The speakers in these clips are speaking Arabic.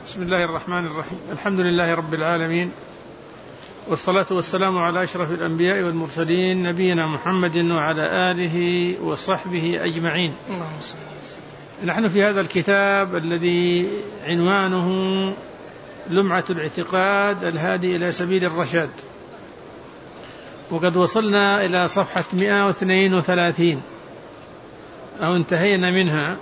بسم الله الرحمن الرحيم. الحمد لله رب العالمين، والصلاة والسلام على أشرف الأنبياء والمرسلين نبينا محمد وعلى آله وصحبه أجمعين. نحن في هذا الكتاب الذي عنوانه لمعة الاعتقاد الهادي إلى سبيل الرشاد، وقد وصلنا إلى صفحة 132 أو انتهينا منها.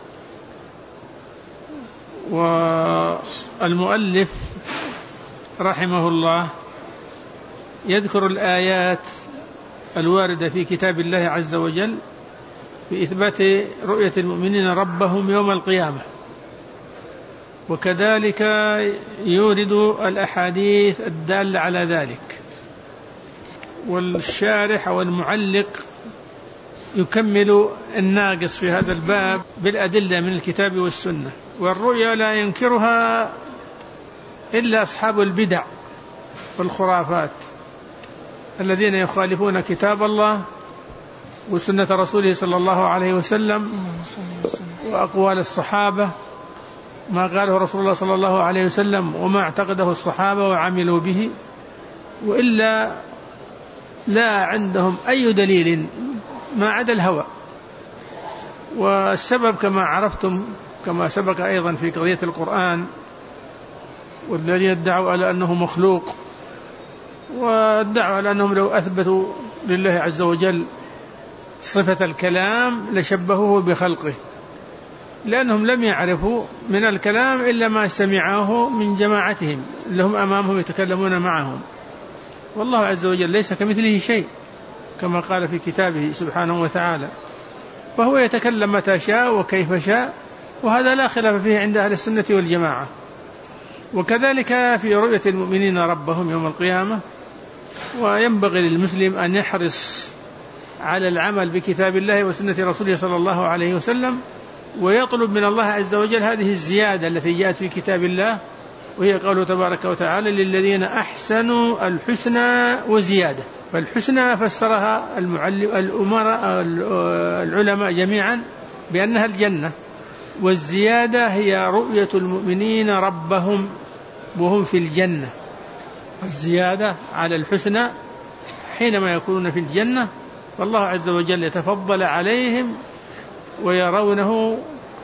والمؤلف رحمه الله يذكر الآيات الواردة في كتاب الله عز وجل في إثبات رؤية المؤمنين ربهم يوم القيامة، وكذلك يورد الأحاديث الدالة على ذلك. والشارح والمعلق يكمل الناقص في هذا الباب بالأدلة من الكتاب والسنة. والرؤيا لا ينكرها إلا أصحاب البدع والخرافات الذين يخالفون كتاب الله وسنة رسوله صلى الله عليه وسلم وأقوال الصحابة، ما قاله رسول الله صلى الله عليه وسلم وما اعتقده الصحابة وعملوا به، وإلا لا عندهم أي دليل ما عدا الهوى. والسبب كما عرفتم كما سبق أيضا في قضية القرآن، والذين ادعوا على أنه مخلوق وادعوا على أنهم لو أثبتوا لله عز وجل صفة الكلام لشبهوه بخلقه، لأنهم لم يعرفوا من الكلام إلا ما سمعوه من جماعتهم اللي هم أمامهم يتكلمون معهم. والله عز وجل ليس كمثله شيء كما قال في كتابه سبحانه وتعالى، وهو يتكلم متى شاء وكيف شاء، وهذا لا خلاف فيه عند أهل السنة والجماعة. وكذلك في رؤية المؤمنين ربهم يوم القيامة. وينبغي للمسلم أن يحرص على العمل بكتاب الله وسنة رسوله صلى الله عليه وسلم، ويطلب من الله عز وجل هذه الزيادة التي جاءت في كتاب الله، وهي قوله تبارك وتعالى: للذين أحسنوا الحسنى وزيادة. فالحسنى فسرها العلماء جميعا بأنها الجنة، والزيادة هي رؤية المؤمنين ربهم وهم في الجنة. الزيادة على الحسنى حينما يكونون في الجنة، والله عز وجل يتفضل عليهم ويرونه.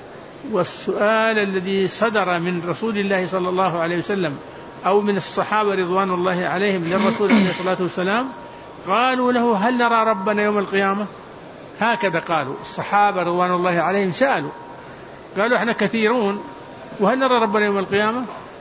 والسؤال الذي صدر من رسول الله صلى الله عليه وسلم أو من الصحابة رضوان الله عليهم للرسول عليه الصلاة والسلام، قالوا له: هل نرى ربنا يوم القيامة؟ هكذا قالوا الصحابة رضوان الله عليهم، سألوا قالوا: احنا كثيرون وهل نرى ربنا يوم القيامة؟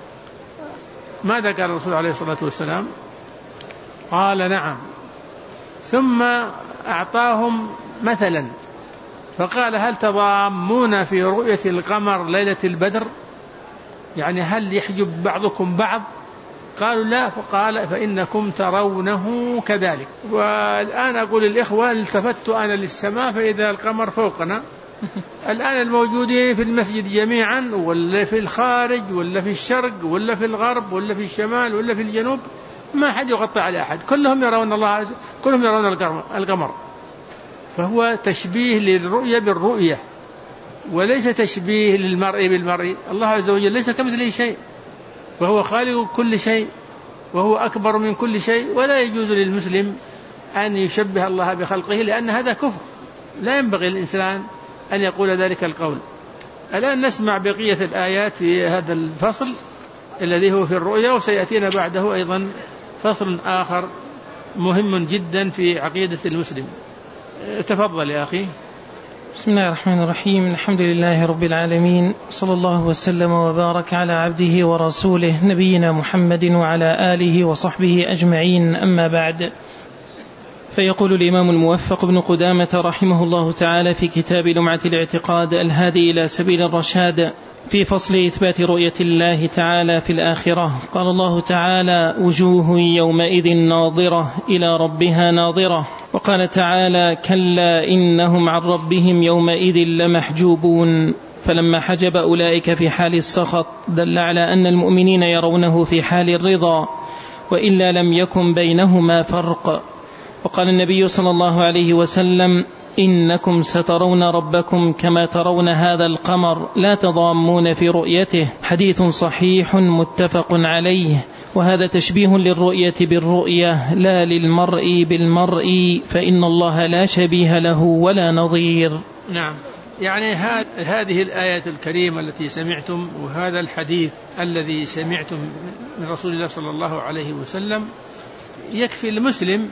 ماذا قال الرسول عليه الصلاة والسلام؟ قال: نعم. ثم أعطاهم مثلا فقال: هل تضامون في رؤية القمر ليلة البدر؟ يعني هل يحجب بعضكم بعض؟ قالوا: لا. فقال: فإنكم ترونه كذلك. والآن أقول للإخوة: التفت أنا للسماء فإذا القمر فوقنا. الآن الموجودين في المسجد جميعا، ولا في الخارج ولا في الشرق ولا في الغرب ولا في الشمال ولا في الجنوب، ما حد يغطي على أحد، كلهم يرون الله، كلهم يرون القمر. فهو تشبيه للرؤية بالرؤية، وليس تشبيه للمرء بالمرء. الله عز وجل ليس كمثله شيء، وهو خالق كل شيء، وهو أكبر من كل شيء، ولا يجوز للمسلم أن يشبه الله بخلقه، لأن هذا كفر، لا ينبغي للإنسان أن يقول ذلك القول. الآن نسمع بقية الآيات في هذا الفصل الذي هو في الرؤيا، وسيأتينا بعده أيضا فصل آخر مهم جدا في عقيدة المسلم. تفضل يا أخي. بسم الله الرحمن الرحيم. الحمد لله رب العالمين، صلى الله وسلم وبارك على عبده ورسوله نبينا محمد وعلى آله وصحبه أجمعين. أما بعد، فيقول الإمام الموفق ابن قدامة رحمه الله تعالى في كتاب لمعة الاعتقاد الهادي إلى سبيل الرشاد في فصل إثبات رؤية الله تعالى في الآخرة، قال الله تعالى: وجوه يومئذ ناظرة إلى ربها ناظرة. وقال تعالى: كلا إنهم عن ربهم يومئذ لمحجوبون. فلما حجب أولئك في حال السخط دل على أن المؤمنين يرونه في حال الرضا، وإلا لم يكن بينهما فرق. وقال النبي صلى الله عليه وسلم: إنكم سترون ربكم كما ترون هذا القمر لا تضامون في رؤيته، حديث صحيح متفق عليه. وهذا تشبيه للرؤية بالرؤية لا للمرء بالمرء، فإن الله لا شبيه له ولا نظير. نعم، يعني هذه الآية الكريمة التي سمعتم وهذا الحديث الذي سمعتم من رسول الله صلى الله عليه وسلم يكفي المسلم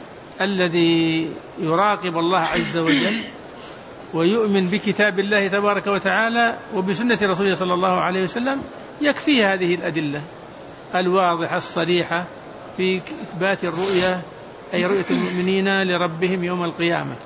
الذي يراقب الله عز وجل ويؤمن بكتاب الله تبارك وتعالى وبسنة رسول الله صلى الله عليه وسلم، يكفي هذه الأدلة الواضحة الصريحة في إثبات الرؤية، أي رؤية المؤمنين لربهم يوم القيامة.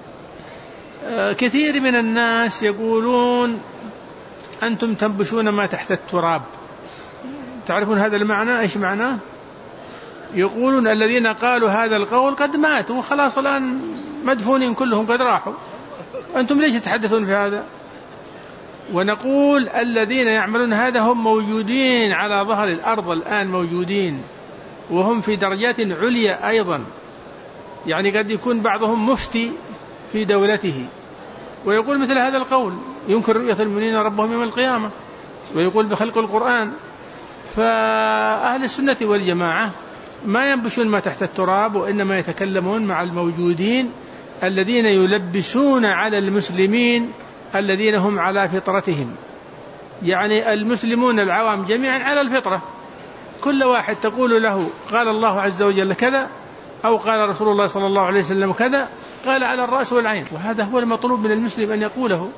كثير من الناس يقولون أنتم تنبشون ما تحت التراب. تعرفون هذا المعنى؟ إيش معناه؟ يقولون الذين قالوا هذا القول قد ماتوا وخلاص الآن مدفونين كلهم قد راحوا، أنتم ليش تتحدثون في هذا؟ ونقول الذين يعملون هذا هم موجودين على ظهر الأرض الآن، موجودين وهم في درجات عليا أيضا، يعني قد يكون بعضهم مفتي في دولته ويقول مثل هذا القول، ينكر رؤية المؤمنين ربهم يوم القيامة ويقول بخلق القرآن. فأهل السنة والجماعة ما ينبشون ما تحت التراب، وإنما يتكلمون مع الموجودين الذين يلبسون على المسلمين الذين هم على فطرتهم، يعني المسلمون العوام جميعا على الفطرة، كل واحد تقول له قال الله عز وجل كذا أو قال رسول الله صلى الله عليه وسلم كذا، قال على الرأس والعين، وهذا هو المطلوب من المسلم أن يقوله.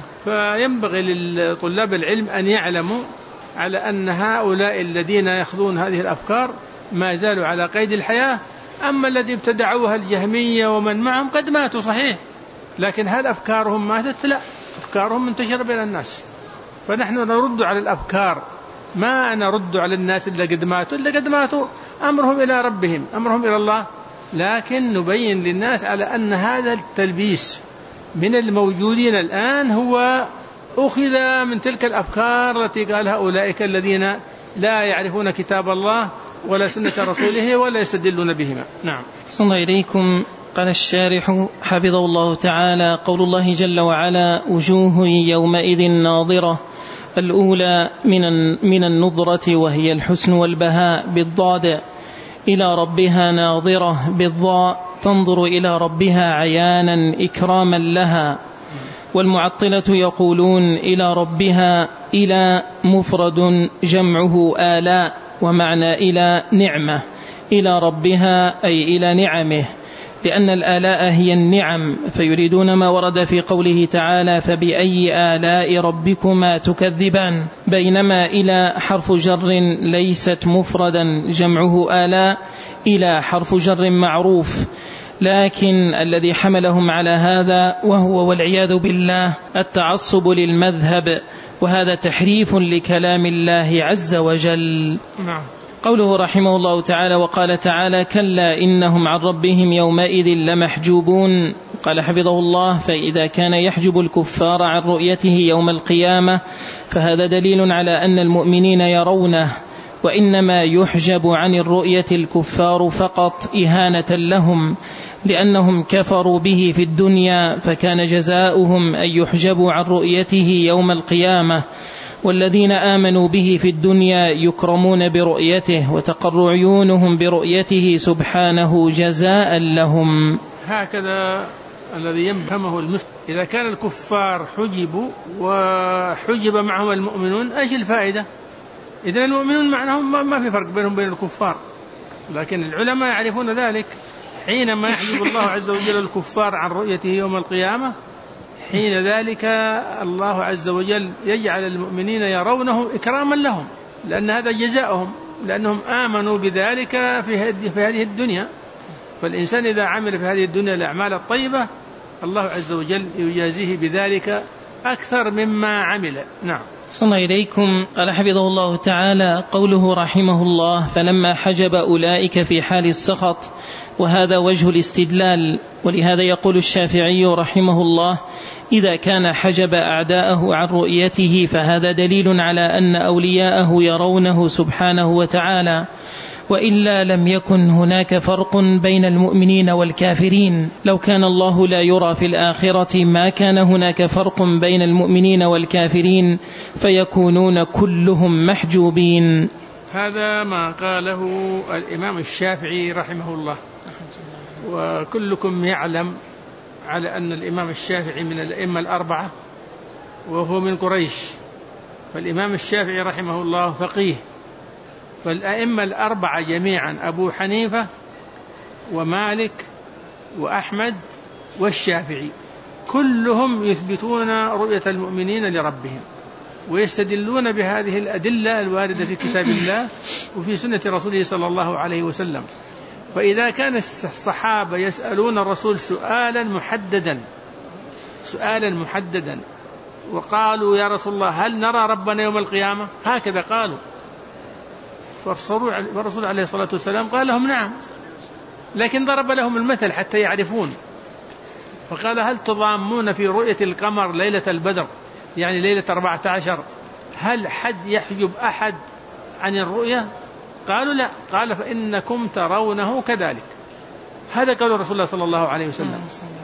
فينبغي لطلاب العلم أن يعلموا على أن هؤلاء الذين يأخذون هذه الأفكار ما زالوا على قيد الحياة، أما الذي ابتدعوها الجهمية ومن معهم قد ماتوا صحيح، لكن هل أفكارهم ماتت؟ لا، أفكارهم منتشرة بين الناس. فنحن نرد على الأفكار، ما نرد على الناس اللي قد ماتوا، اللي قد ماتوا أمرهم إلى ربهم، أمرهم إلى الله، لكن نبين للناس على أن هذا التلبيس من الموجودين الآن هو أخذ من تلك الأفكار التي قالها أولئك الذين لا يعرفون كتاب الله ولا سنة رسوله ولا يستدلون بهما. نعم. صلى الله إليكم. قال الشارح حفظه الله تعالى: قول الله جل وعلا: وجوه يومئذ ناظرة، الأولى من النظرة وهي الحسن والبهاء بالضاد، إلى ربها ناظرة بالضاء، تنظر إلى ربها عيانا إكراما لها. والمعطلة يقولون إلى ربها إلى مفرد جمعه آلاء، ومعنى إلى نعمة، إلى ربها أي إلى نعمه، لأن الآلاء هي النعم، فيريدون ما ورد في قوله تعالى: فبأي آلاء ربكما تكذبان، بينما إلى حرف جر ليست مفردا جمعه آلاء، إلى حرف جر معروف، لكن الذي حملهم على هذا وهو والعياذ بالله التعصب للمذهب، وهذا تحريف لكلام الله عز وجل. نعم. قوله رحمه الله تعالى: وقال تعالى: كلا إنهم عن ربهم يومئذ لمحجوبون. قال حفظه الله: فإذا كان يحجب الكفار عن رؤيته يوم القيامة فهذا دليل على أن المؤمنين يرونه، وإنما يحجب عن الرؤية الكفار فقط إهانة لهم، لأنهم كفروا به في الدنيا، فكان جزاؤهم أن يحجبوا عن رؤيته يوم القيامة، والذين آمنوا به في الدنيا يكرمون برؤيته، وتقر عيونهم برؤيته سبحانه جزاء لهم. هكذا الذي يفهمه المسلم، إذا كان الكفار حجبوا وحجب معهم المؤمنون أيش الفائدة؟ إذن المؤمنون معناهم ما في فرق بينهم وبين الكفار، لكن العلماء يعرفون ذلك. حينما يحجب الله عز وجل الكفار عن رؤيته يوم القيامة، حين ذلك الله عز وجل يجعل المؤمنين يرونه إكراما لهم، لأن هذا جزاؤهم، لأنهم آمنوا بذلك في هذه الدنيا. فالإنسان إذا عمل في هذه الدنيا الأعمال الطيبة الله عز وجل يجازيه بذلك أكثر مما عمل. نعم. صلى الله إليكم. قال حفظه الله تعالى: قوله رحمه الله: فلما حجب أولئك في حال السخط، وهذا وجه الاستدلال. ولهذا يقول الشافعي رحمه الله: إذا كان حجب أعداءه عن رؤيته فهذا دليل على أن أولياءه يرونه سبحانه وتعالى، وإلا لم يكن هناك فرق بين المؤمنين والكافرين. لو كان الله لا يرى في الآخرة ما كان هناك فرق بين المؤمنين والكافرين فيكونون كلهم محجوبين. هذا ما قاله الإمام الشافعي رحمه الله، وكلكم يعلم على أن الإمام الشافعي من الأئمة الأربعة وهو من قريش، فالإمام الشافعي رحمه الله فقيه، فالأئمة الأربعة جميعا أبو حنيفة ومالك وأحمد والشافعي كلهم يثبتون رؤية المؤمنين لربهم، ويستدلون بهذه الأدلة الواردة في كتاب الله وفي سنة رسوله صلى الله عليه وسلم. فإذا كان الصحابة يسألون الرسول سؤالا محددا وقالوا يا رسول الله هل نرى ربنا يوم القيامة، هكذا قالوا، فالرسول عليه الصلاة والسلام قال لهم نعم، لكن ضرب لهم المثل حتى يعرفون، فقال هل تضامون في رؤية القمر ليلة البدر، يعني ليلة 14، هل حد يحجب أحد عن الرؤية؟ قالوا لا. قال فإنكم ترونه كذلك. هذا قال الرسول الله صلى الله عليه وسلم.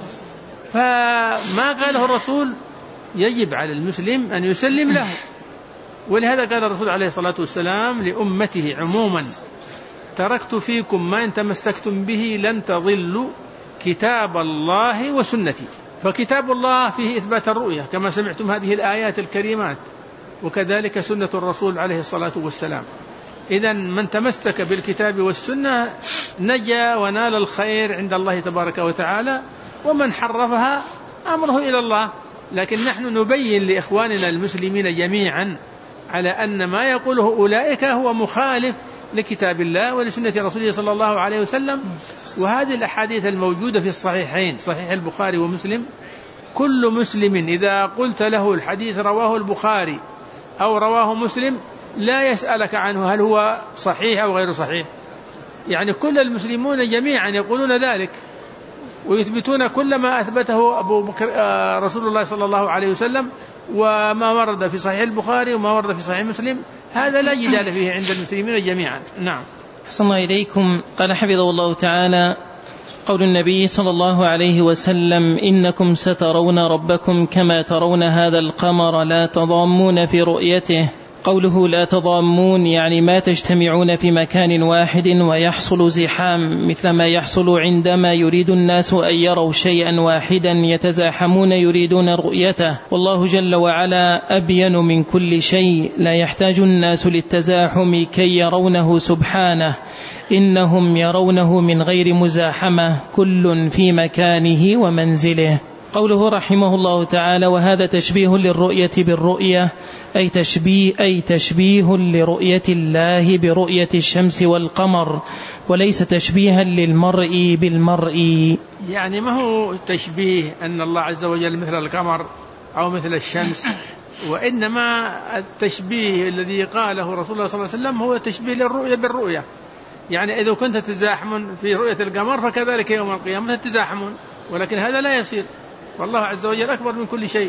فما قاله الرسول يجب على المسلم أن يسلم له، ولهذا قال الرسول عليه الصلاة والسلام لأمته عموما تركت فيكم ما إن تمسكتم به لن تضلوا كتاب الله وسنتي. فكتاب الله فيه إثبات الرؤية كما سمعتم هذه الآيات الكريمات، وكذلك سنة الرسول عليه الصلاة والسلام. إذن من تمسك بالكتاب والسنة نجا ونال الخير عند الله تبارك وتعالى، ومن حرفها أمره إلى الله. لكن نحن نبين لإخواننا المسلمين جميعا على أن ما يقوله أولئك هو مخالف لكتاب الله ولسنة رسوله صلى الله عليه وسلم. وهذه الأحاديث الموجودة في الصحيحين، صحيح البخاري ومسلم، كل مسلم إذا قلت له الحديث رواه البخاري أو رواه مسلم لا يسألك عنه هل هو صحيح أو غير صحيح، يعني كل المسلمون جميعا يقولون ذلك ويثبتون كل ما أثبته أبو بكر رسول الله صلى الله عليه وسلم، وما ورد في صحيح البخاري وما ورد في صحيح مسلم، هذا لا جدال فيه عند المسلمين جميعا. نعم. أحسن الله إليكم. قال حفظه الله تعالى قول النبي صلى الله عليه وسلم إنكم سترون ربكم كما ترون هذا القمر لا تضامون في رؤيته. قوله لا تضامون يعني ما تجتمعون في مكان واحد ويحصل زحام، مثل ما يحصل عندما يريد الناس أن يروا شيئا واحدا يتزاحمون يريدون رؤيته، والله جل وعلا أبين من كل شيء، لا يحتاج الناس للتزاحم كي يرونه سبحانه، إنهم يرونه من غير مزاحمة، كل في مكانه ومنزله. قوله رحمه الله تعالى وهذا تشبيه للرؤية بالرؤية، أي تشبيه لرؤية الله برؤية الشمس والقمر، وليس تشبيها للمرء بالمرء. يعني ما هو تشبيه أن الله عز وجل مثل القمر أو مثل الشمس، وإنما التشبيه الذي قاله رسول الله صلى الله عليه وسلم هو تشبيه للرؤية بالرؤية. يعني إذا كنت تزاحم في رؤية القمر فكذلك يوم القيامة تزاحمون، ولكن هذا لا يصير، والله عز وجل أكبر من كل شيء.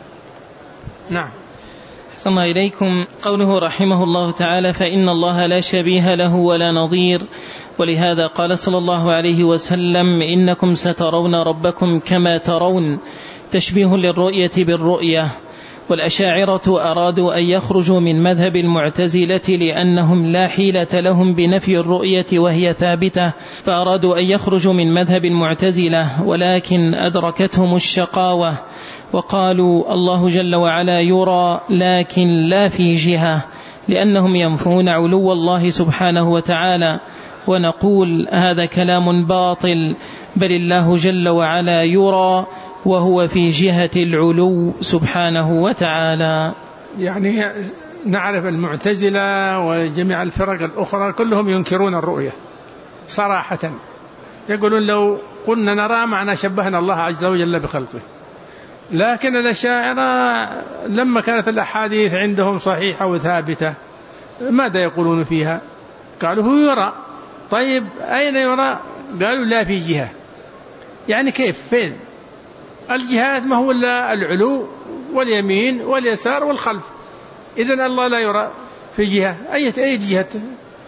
نعم. أحسن الله إليكم. قوله رحمه الله تعالى فإن الله لا شبيه له ولا نظير، ولهذا قال صلى الله عليه وسلم إنكم سترون ربكم كما ترون، تشبيه للرؤية بالرؤية. والأشاعرة أرادوا أن يخرجوا من مذهب المعتزلة لأنهم لا حيلة لهم بنفي الرؤية وهي ثابتة، فأرادوا أن يخرجوا من مذهب المعتزلة، ولكن أدركتهم الشقاوة وقالوا الله جل وعلا يرى لكن لا في جهة، لأنهم ينفون علو الله سبحانه وتعالى. ونقول هذا كلام باطل، بل الله جل وعلا يرى وهو في جهة العلو سبحانه وتعالى. يعني نعرف المعتزلة وجميع الفرق الأخرى كلهم ينكرون الرؤية صراحة، يقولون لو قلنا نرى معنى شبهنا الله عز وجل بخلقه. لكن الأشاعرة لما كانت الأحاديث عندهم صحيحة وثابتة ماذا يقولون فيها؟ قالوا هو يرى. طيب أين يرى؟ قالوا لا في جهة. يعني كيف؟ فين الجهات؟ ما هو إلا العلو واليمين واليسار والخلف. إذن الله لا يرى في جهة، أي جهة؟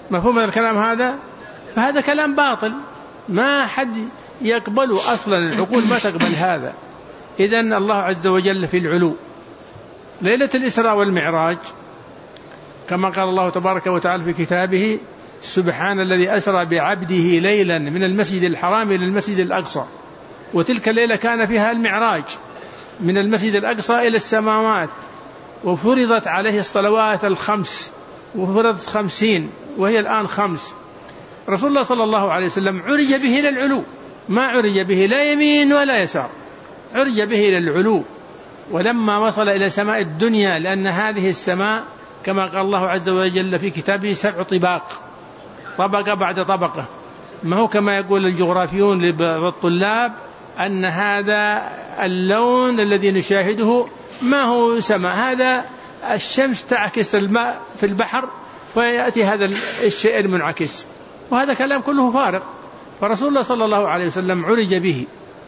مفهوم الكلام هذا؟ فهذا كلام باطل ما حد يقبله أصلا، العقول ما تقبل هذا. إذن الله عز وجل في العلو. ليلة الإسراء والمعراج كما قال الله تبارك وتعالى في كتابه: سبحان الذي أسرى بعبده ليلا من المسجد الحرام إلى المسجد الأقصى. وتلك الليلة كان فيها المعراج من المسجد الأقصى إلى السماوات، وفرضت عليه الصلوات الخمس، وفرضت 50 وهي الآن 5. رسول الله صلى الله عليه وسلم عرج به إلى العلو، ما عرج به لا يمين ولا يسار، عرج به إلى العلو. ولما وصل إلى سماء الدنيا، لأن هذه السماء كما قال الله عز وجل في كتابه 7 طباق، طبقة بعد طبقة، ما هو كما يقول الجغرافيون للطلاب أن هذا اللون الذي نشاهده ما هو سماء، هذا الشمس تعكس الماء في البحر فيأتي هذا الشيء المنعكس، وهذا كلام كله فارغ. فرسول الله صلى الله عليه وسلم عرج به،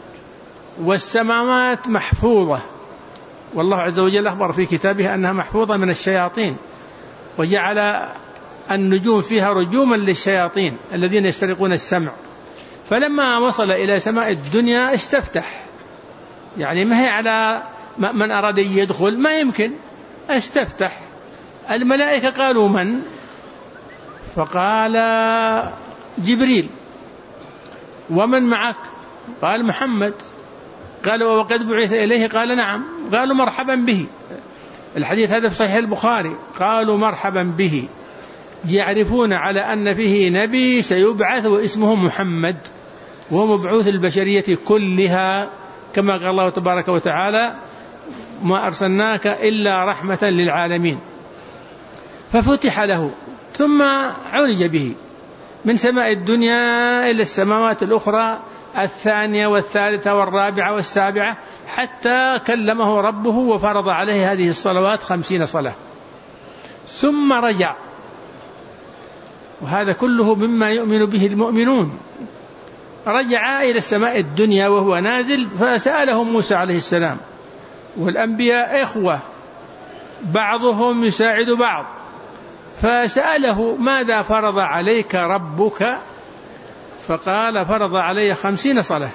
والسماوات محفوظة، والله عز وجل أخبر في كتابه أنها محفوظة من الشياطين، وجعل النجوم فيها رجوما للشياطين الذين يسترقون السمع. فلما وصل إلى سماء الدنيا استفتح، يعني ما هي على من أراد يدخل ما يمكن، استفتح. الملائكة قالوا: من؟ فقال: جبريل. ومن معك؟ قال: محمد. قالوا: وقد بعث إليه؟ قال: نعم. قالوا: مرحبا به. الحديث هذا في صحيح البخاري. قالوا: مرحبا به، يعرفون على أن فيه نبي سيبعث واسمه محمد، وهو مبعوث البشرية كلها، كما قال الله تبارك وتعالى: ما أرسلناك إلا رحمة للعالمين. ففتح له، ثم عرج به من سماء الدنيا إلى السماوات الأخرى 2 والثالثة والرابعة والسابعة، حتى كلمه ربه وفرض عليه هذه الصلوات 50 صلاة، ثم رجع. وهذا كله مما يؤمن به المؤمنون. رجع إلى السماء الدنيا وهو نازل، فسأله موسى عليه السلام، والأنبياء إخوة بعضهم يساعد بعض، فسأله: ماذا فرض عليك ربك؟ فقال: فرض علي 50 صلاة.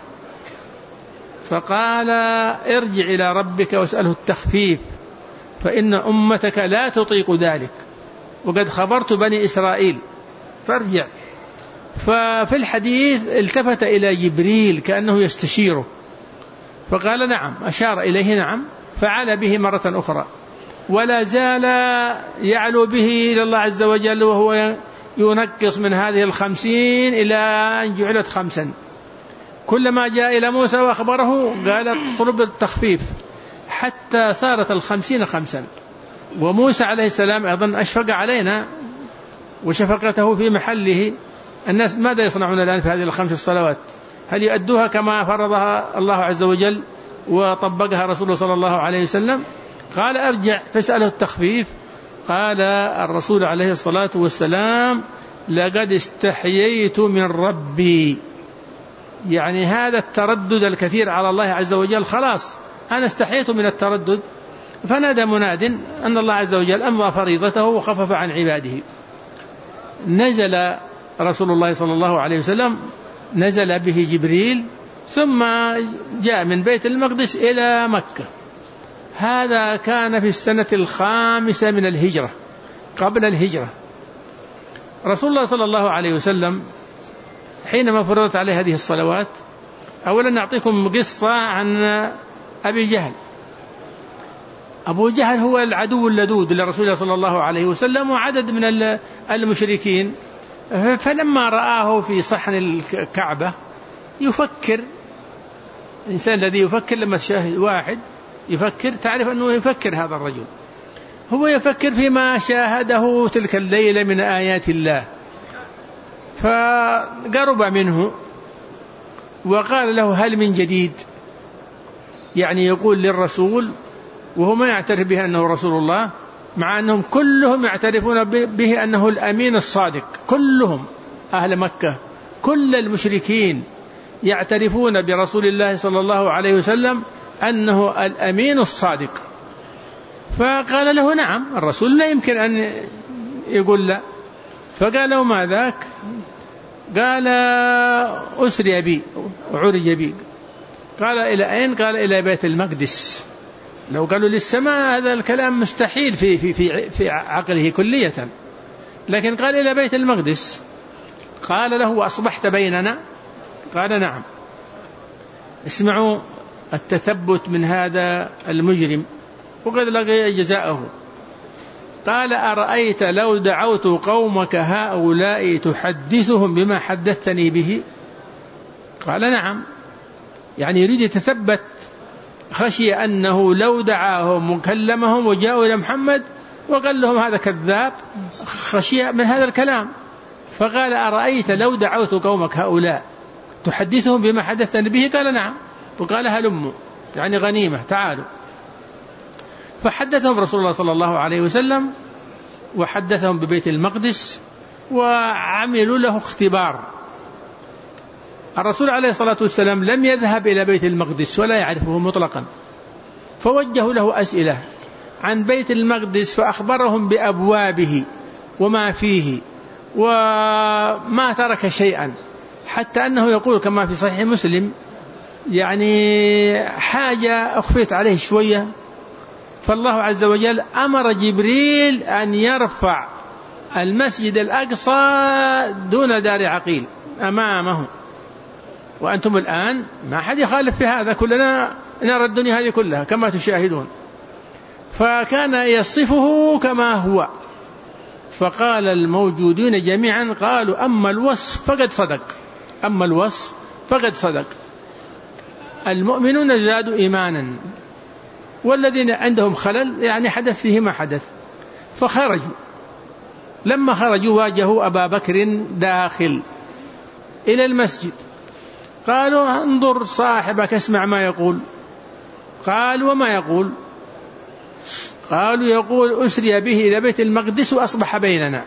فقال: ارجع إلى ربك واسأله التخفيف، فإن أمتك لا تطيق ذلك، وقد خبرت بني إسرائيل، فارجع. ففي الحديث التفت إلى جبريل كأنه يستشيره، فقال: نعم. أشار إليه نعم، فعل به مرة أخرى، ولا زال يعلو به إلى الله عز وجل، وهو ينقص من هذه 50 إلى أن جعلت 5. كلما جاء إلى موسى وأخبره قال: اطلب التخفيف، حتى صارت 50 5. وموسى عليه السلام أيضا أشفق علينا، وشفقته في محله. الناس ماذا يصنعون الآن في هذه 5 الصلوات؟ هل يؤدوها كما فرضها الله عز وجل وطبقها رسوله صلى الله عليه وسلم؟ قال: أرجع فاسأله التخفيف. قال الرسول عليه الصلاة والسلام: لقد استحييت من ربي، يعني هذا التردد الكثير على الله عز وجل خلاص أنا استحييت من التردد. فنادى مناد أن الله عز وجل أمضى فريضته وخفف عن عباده. نزل رسول الله صلى الله عليه وسلم، نزل به جبريل، ثم جاء من بيت المقدس إلى مكة. هذا كان في السنة 5 من الهجرة، قبل الهجرة. رسول الله صلى الله عليه وسلم حينما فرضت عليه هذه الصلوات، أولا نعطيكم قصة عن أبي جهل. أبو جهل هو العدو اللدود لرسول الله صلى الله عليه وسلم وعدد من المشركين. فلما رآه في صحن الكعبة يفكر، الإنسان الذي يفكر لما تشاهد واحد يفكر تعرف أنه يفكر، هذا الرجل هو يفكر فيما شاهده تلك الليلة من آيات الله. فقرب منه وقال له: هل من جديد؟ يعني يقول للرسول وهو ما يعترف به أنه رسول الله، مع أنهم كلهم يعترفون به أنه الأمين الصادق. كلهم أهل مكة، كل المشركين يعترفون برسول الله صلى الله عليه وسلم أنه الأمين الصادق. فقال له: نعم. الرسول لا يمكن أن يقول لا. فقالوا ما ذاك؟ قال أسري بي وعرج بي. قال إلى أين؟ قال إلى بيت المقدس. لو قالوا للسماء هذا الكلام مستحيل في عقله كلية، لكن قال إلى بيت المقدس. قال له أصبحت بيننا؟ قال نعم. اسمعوا التثبت من هذا المجرم وقد لقي جزاءه. قال أرأيت لو دعوت قومك هؤلاء تحدثهم بما حدثتني به؟ قال نعم، يعني يريد يتثبت، خشي أنه لو دعاهم وكلمهم وجاءوا إلى محمد وقال لهم هذا كذاب، خشي من هذا الكلام. فقال أرأيت لو دعوت قومك هؤلاء تحدثهم بما حدثتني به؟ قال نعم. وقال هلموا، يعني غنيمة، تعالوا. فحدثهم رسول الله صلى الله عليه وسلم وحدثهم ببيت المقدس وعملوا له اختبار. الرسول عليه الصلاة والسلام لم يذهب إلى بيت المقدس ولا يعرفه مطلقا، فوجهوا له أسئلة عن بيت المقدس فأخبرهم بأبوابه وما فيه وما ترك شيئا، حتى أنه يقول كما في صحيح مسلم يعني حاجة أخفيت عليه شوية، فالله عز وجل أمر جبريل أن يرفع المسجد الأقصى دون دار عقيل أمامه، وأنتم الآن ما حد يخالف في هذا، كلنا نرى الدنيا هذه كلها كما تشاهدون. فكان يصفه كما هو، فقال الموجودين جميعا قالوا أما الوصف فقد صدق، أما الوصف فقد صدق. المؤمنون زادوا إيمانا، والذين عندهم خلل يعني حدث فيه ما حدث. فخرجوا، لما خرجوا واجهوا أبا بكر داخل إلى المسجد، قالوا انظر صاحبك اسمع ما يقول. قال وما يقول؟ قالوا يقول أسري به إلى بيت المقدس وأصبح بيننا.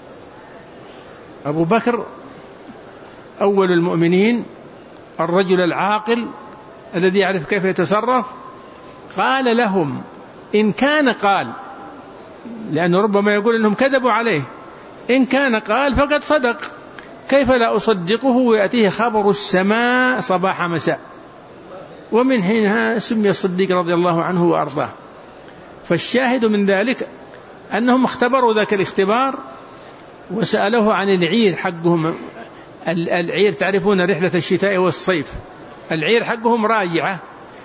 أبو بكر أول المؤمنين، الرجل العاقل الذي يعرف كيف يتصرف، قال لهم إن كان قال، لأنه ربما يقول أنهم كذبوا عليه، إن كان قال فقد صدق، كيف لا أصدقه ويأتيه خبر السماء صباح مساء. ومن حينها سمي الصديق رضي الله عنه وأرضاه. فالشاهد من ذلك أنهم اختبروا ذاك الاختبار وسألوه عن العير حقهم. العير تعرفون رحلة الشتاء والصيف، العير حقهم راجعة،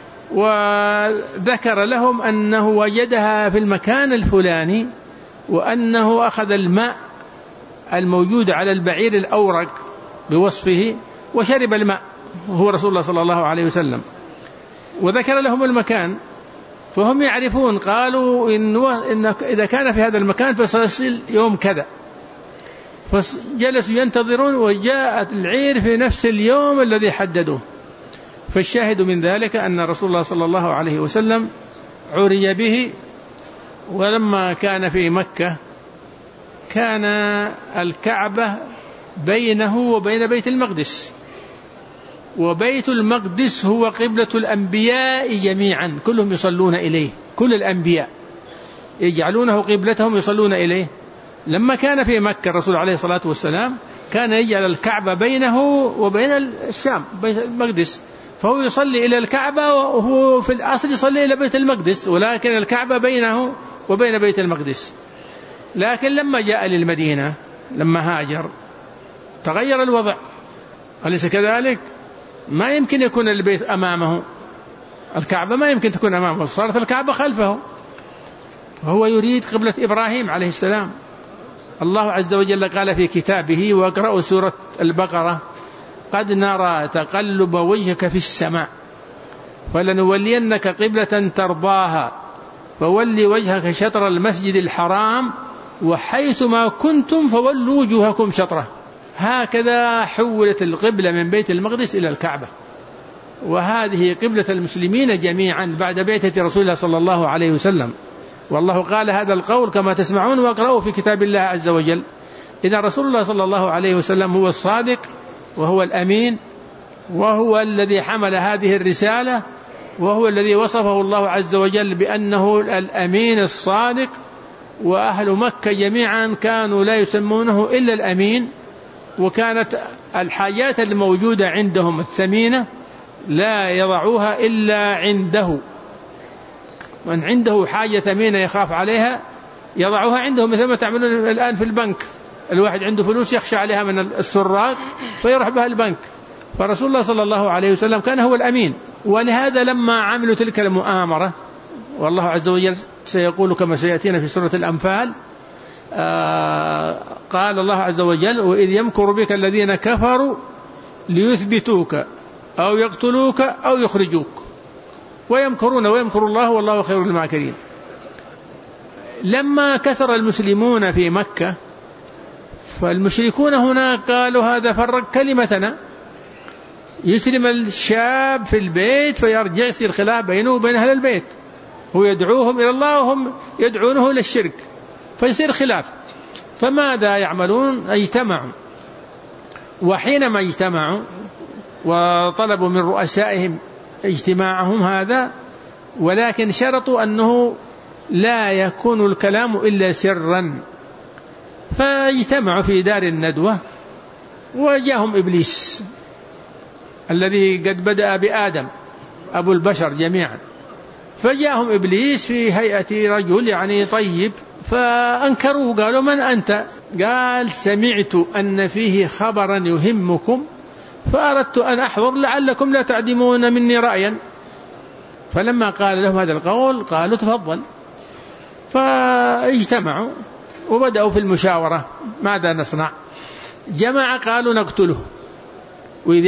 وذكر لهم أنه وجدها في المكان الفلاني، وأنه أخذ الماء الموجود على البعير الأورق بوصفه وشرب الماء، وهو رسول الله صلى الله عليه وسلم، وذكر لهم المكان. فهم يعرفون، قالوا إن إذا كان في هذا المكان فسيصل يوم كذا، فجلسوا ينتظرون وجاءت العير في نفس اليوم الذي حددوه. فالشاهد من ذلك أن رسول الله صلى الله عليه وسلم عري به. ولما كان في مكة كان الكعبة بينه وبين بيت المقدس، وبيت المقدس هو قبلة الأنبياء جميعا، كلهم يصلون إليه، كل الأنبياء يجعلونه قبلتهم يصلون إليه. لما كان في مكة الرسول عليه الصلاة والسلام كان يجعل الكعبة بينه وبين الشام بيت المقدس، فهو يصلي إلى الكعبة وهو في الأصل يصلي إلى بيت المقدس، ولكن الكعبة بينه وبين بيت المقدس. لكن لما جاء للمدينة لما هاجر تغير الوضع، أليس كذلك؟ ما يمكن يكون البيت أمامه، الكعبة ما يمكن تكون أمامه، صارت الكعبة خلفه، فهو يريد قبلة إبراهيم عليه السلام. الله عز وجل قال في كتابه، واقرأوا سورة البقرة، قد نرى تقلب وجهك في السماء فلنولينك قبلة ترضاها فولي وجهك شطر المسجد الحرام وحيث ما كنتم فولوا وجوهكم شطره. هكذا حولت القبلة من بيت المقدس إلى الكعبة، وهذه قبلة المسلمين جميعا بعد بعثة رسول الله صلى الله عليه وسلم. والله قال هذا القول كما تسمعون واقرأوا في كتاب الله عز وجل. إذا رسول الله صلى الله عليه وسلم هو الصادق وهو الأمين، وهو الذي حمل هذه الرسالة، وهو الذي وصفه الله عز وجل بأنه الأمين الصادق، وأهل مكة جميعا كانوا لا يسمونه إلا الأمين، وكانت الحاجات الموجودة عندهم الثمينة لا يضعوها إلا عنده. من عنده حاجة ثمينة يخاف عليها يضعوها عنده، مثل ما تعملون الآن في البنك، الواحد عنده فلوس يخشى عليها من السراق فيروح بها البنك. فرسول الله صلى الله عليه وسلم كان هو الأمين. ولهذا لما عملوا تلك المؤامرة، والله عز وجل سيقول كما سيأتينا في سورة الأنفال، قال الله عز وجل: وإذ يمكر بك الذين كفروا ليثبتوك أو يقتلوك أو يخرجوك ويمكرون ويمكر الله والله خير الماكرين. لما كثر المسلمون في مكة فالمشركون هناك قالوا: هذا فرق كلمتنا، يسلم الشاب في البيت فيرجع يصير خلاف بينه وبين أهل البيت، هو يدعوهم إلى الله وهم يدعونه إلى الشرك، فيصير خلاف. فماذا يعملون؟ اجتمعوا، وحينما اجتمعوا وطلبوا من رؤسائهم اجتماعهم هذا، ولكن شرطوا أنه لا يكون الكلام إلا سرا، فاجتمعوا في دار الندوة، وجاءهم إبليس الذي قد بدأ بآدم أبو البشر جميعا، فجاءهم إبليس في هيئة رجل يعني طيب، فأنكروا قالوا: من أنت؟ قال: سمعت أن فيه خبرا يهمكم فأردت أن أحضر لعلكم لا تعدمون مني رأيا. فلما قال لهم هذا القول قالوا: تفضل. فاجتمعوا وبدأوا في المشاورة ماذا نصنع. جماعة قالوا: نقتله، وإذ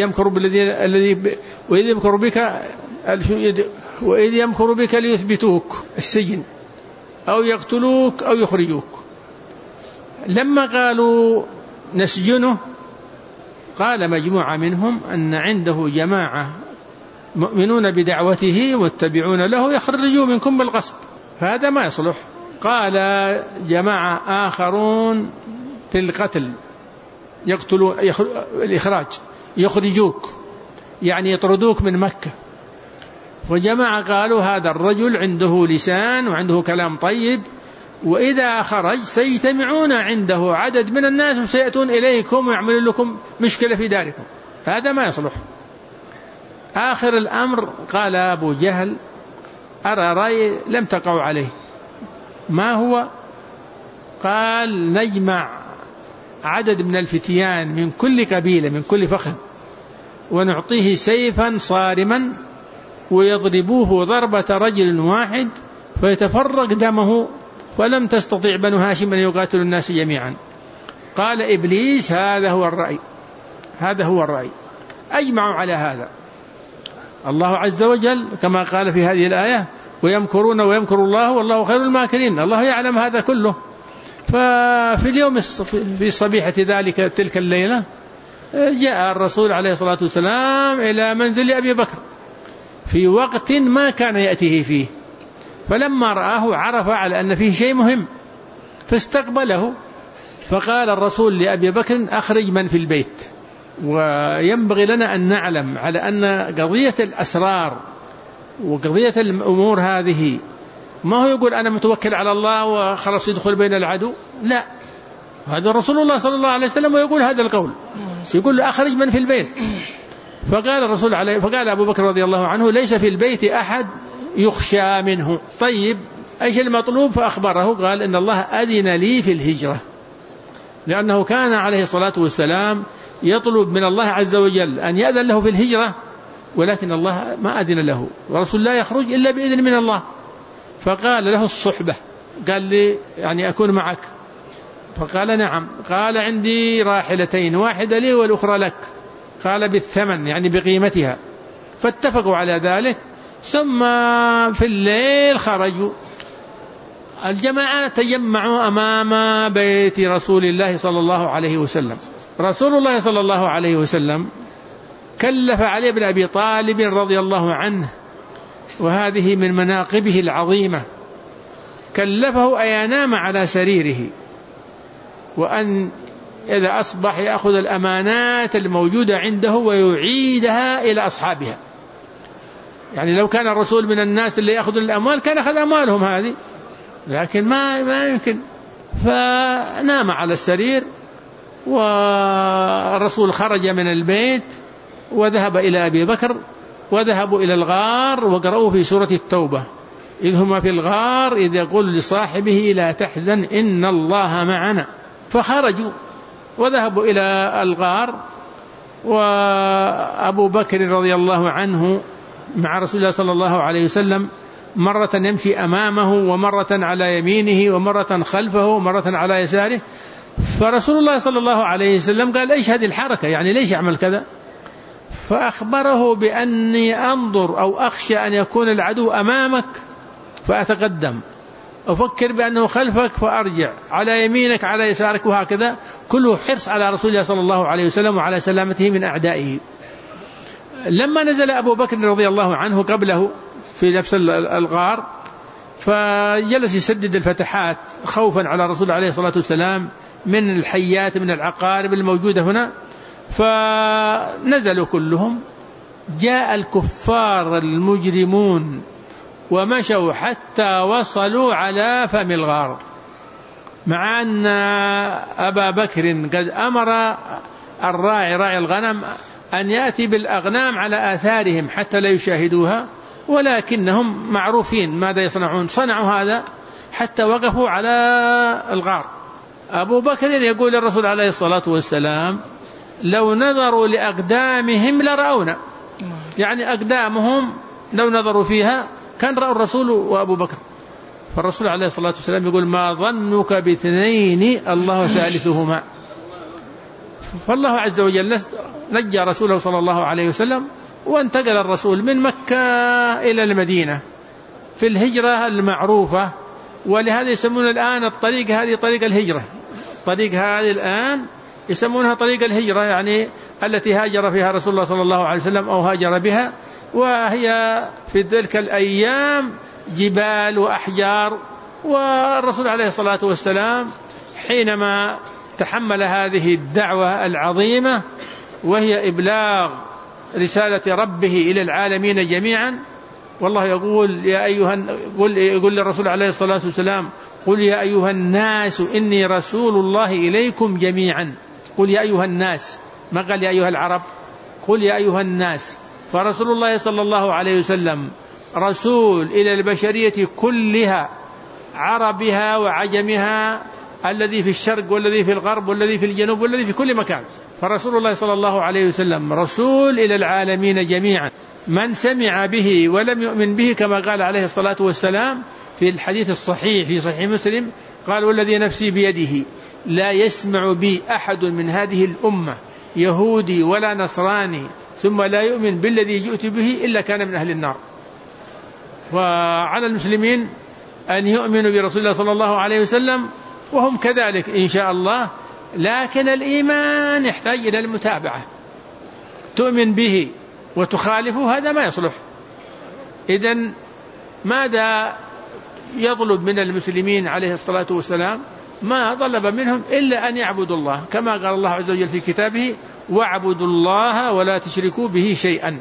يمكر بك ليثبتوك السجن أو يقتلوك أو يخرجوك. لما قالوا نسجنه قال مجموعة منهم أن عنده جماعة مؤمنون بدعوته واتبعون له يخرجوا منكم بالغصب، فهذا ما يصلح. قال جماعة آخرون في القتل يقتلون الإخراج، يخرجوك يعني يطردوك من مكة. وجماعة قالوا هذا الرجل عنده لسان وعنده كلام طيب، وإذا خرج سيجتمعون عنده عدد من الناس وسيأتون إليكم ويعملون لكم مشكلة في داركم، هذا ما يصلح. آخر الأمر قال أبو جهل: أرى رأي لم تقعوا عليه. ما هو؟ قال: نجمع عدد من الفتيان من كل قبيلة من كل فخذ ونعطيه سيفا صارما ويضربوه ضربة رجل واحد فيتفرق دمه، ولم تستطيع بنو هاشم أن يقاتلوا الناس جميعا. قال إبليس: هذا هو الرأي، هذا هو الرأي. أجمعوا على هذا. الله عز وجل كما قال في هذه الآية: ويمكرون ويمكر الله والله خير الماكرين. الله يعلم هذا كله. ففي اليوم في صبيحة تلك الليلة جاء الرسول عليه الصلاة والسلام إلى منزل أبي بكر في وقت ما كان يأتيه فيه، فلما رآه عرف على أن فيه شيء مهم فاستقبله. فقال الرسول لأبي بكر: أخرج من في البيت. وينبغي لنا أن نعلم على أن قضية الأسرار وقضية الأمور هذه ما هو يقول أنا متوكل على الله وخلاص يدخل بين العدو، لا، هذا رسول الله صلى الله عليه وسلم ويقول هذا القول، يقول أخرج من في البيت. فقال أبو بكر رضي الله عنه: ليس في البيت أحد يخشى منه. طيب أيش المطلوب؟ فأخبره، قال: إن الله أذن لي في الهجرة، لأنه كان عليه الصلاة والسلام يطلب من الله عز وجل أن يأذن له في الهجرة، ولكن الله ما أذن له، ورسول لا يخرج إلا بإذن من الله. فقال له الصحبة، قال لي يعني أكون معك. فقال: نعم. قال: عندي راحلتين، واحدة لي والأخرى لك. قال: بالثمن يعني بقيمتها. فاتفقوا على ذلك. ثم في الليل خرجوا. الجماعة تجمعوا أمام بيت رسول الله صلى الله عليه وسلم. رسول الله صلى الله عليه وسلم كلف علي بن أبي طالب رضي الله عنه، وهذه من مناقبه العظيمة، كلفه أن ينام على سريره، وأن إذا أصبح يأخذ الأمانات الموجودة عنده ويعيدها إلى أصحابها. يعني لو كان الرسول من الناس اللي يأخذون الأموال كان أخذ أموالهم هذه، لكن ما يمكن. فنام على السرير، والرسول خرج من البيت وذهب إلى أبي بكر، وذهبوا إلى الغار وقرأوا في سورة التوبة: إذ هما في الغار إذ يقول لصاحبه لا تحزن إن الله معنا. فخرجوا وذهبوا إلى الغار، وأبو بكر رضي الله عنه مع رسول الله صلى الله عليه وسلم مرة يمشي أمامه، ومرة على يمينه، ومرة خلفه، ومرة على يساره. فرسول الله صلى الله عليه وسلم قال: إيش هذه الحركة؟ يعني ليش أعمل كذا؟ فأخبره بأني أنظر أو أخشى أن يكون العدو أمامك فأتقدم، أفكر بأنه خلفك فأرجع، على يمينك على يسارك، وهكذا. كله حرص على رسول الله صلى الله عليه وسلم وعلى سلامته من أعدائه. لما نزل أبو بكر رضي الله عنه قبله في نفس الغار، فجلس يسدد الفتحات خوفا على رسول عليه الصلاة والسلام من الحيات من العقارب الموجودة هنا. فنزلوا كلهم. جاء الكفار المجرمون ومشوا حتى وصلوا على فم الغار، مع أن أبا بكر قد أمر راعي الغنم أن يأتي بالأغنام على آثارهم حتى لا يشاهدوها، ولكنهم معروفين ماذا يصنعون. صنعوا هذا حتى وقفوا على الغار. أبو بكر يقول للرسول عليه الصلاة والسلام: لو نظروا لأقدامهم لرأونا، يعني أقدامهم لو نظروا فيها كان رأوا الرسول وأبو بكر. فالرسول عليه الصلاة والسلام يقول: ما ظنك باثنين الله ثالثهما. فالله عز وجل نجى رسوله صلى الله عليه وسلم، وانتقل الرسول من مكة إلى المدينة في الهجرة المعروفة. ولهذا يسمون الآن الطريق هذه طريق الهجرة. طريق هذه الآن يسمونها طريق الهجرة، يعني التي هاجر فيها رسول الله صلى الله عليه وسلم أو هاجر بها. وهي في تلك الأيام جبال وأحجار. والرسول عليه الصلاة والسلام حينما تحمل هذه الدعوة العظيمة، وهي إبلاغ رسالة ربه إلى العالمين جميعا، والله يقول: يقول للرسول عليه الصلاة والسلام: قل يا أيها الناس إني رسول الله إليكم جميعا. قل يا أيها الناس، ما قال يا أيها العرب، قل يا أيها الناس. فرسول الله صلى الله عليه وسلم رسول إلى البشرية كلها، عربها وعجمها، الذي في الشرق والذي في الغرب والذي في الجنوب والذي في كل مكان. فرسول الله صلى الله عليه وسلم رسول إلى العالمين جميعا. من سمع به ولم يؤمن به، كما قال عليه الصلاة والسلام في الحديث الصحيح في صحيح مسلم، قال: والذي نفسي بيده لا يسمع بي أحد من هذه الأمة يهودي ولا نصراني ثم لا يؤمن بالذي جئت به إلا كان من أهل النار. وعلى المسلمين أن يؤمنوا برسول الله صلى الله عليه وسلم، وهم كذلك إن شاء الله. لكن الإيمان يحتاج إلى المتابعة. تؤمن به وتخالفه هذا ما يصلح. إذن ماذا يطلب من المسلمين عليه الصلاة والسلام؟ ما طلب منهم إلا أن يعبدوا الله، كما قال الله عز وجل في كتابه: واعبدوا الله ولا تشركوا به شيئا.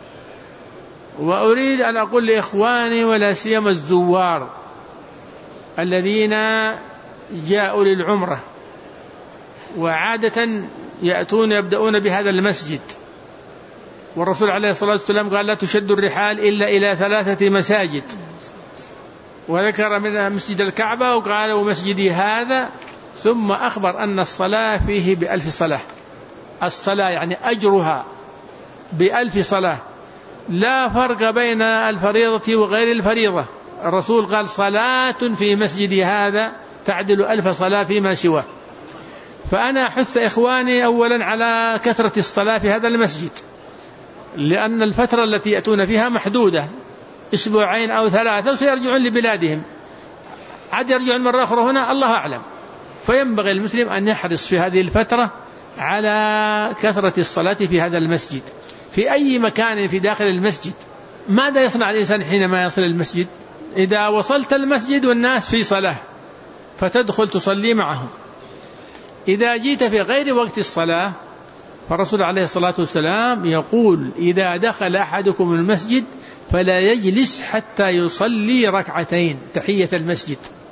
وأريد أن أقول لإخواني ولا سيما الزوار الذين جاءوا للعمرة وعادة يبدأون بهذا المسجد، والرسول عليه الصلاة والسلام قال: لا تشد الرحال إلا إلى 3 مساجد، وذكر منها مسجد الكعبة وقال: ومسجدي هذا، ثم أخبر أن الصلاة فيه ب1000 صلاة. الصلاة يعني أجرها ب1000 صلاة، لا فرق بين الفريضة وغير الفريضة. الرسول قال: صلاة في مسجدي هذا تعدل 1000 صلاة فيما سواه. فأنا أحث إخواني أولا على كثرة الصلاة في هذا المسجد، لأن الفترة التي يأتون فيها محدودة، 2 أو 3 وسيرجعون لبلادهم، عاد يرجعون مرة أخرى هنا الله أعلم. فينبغي المسلم أن يحرص في هذه الفترة على كثرة الصلاة في هذا المسجد في أي مكان في داخل المسجد. ماذا يصنع الإنسان حينما يصل المسجد؟ إذا وصلت المسجد والناس في صلاة فتدخل تصلي معهم. إذا جيت في غير وقت الصلاة، فالرسول عليه الصلاة والسلام يقول: إذا دخل أحدكم المسجد فلا يجلس حتى يصلي 2 ركعتين تحية المسجد.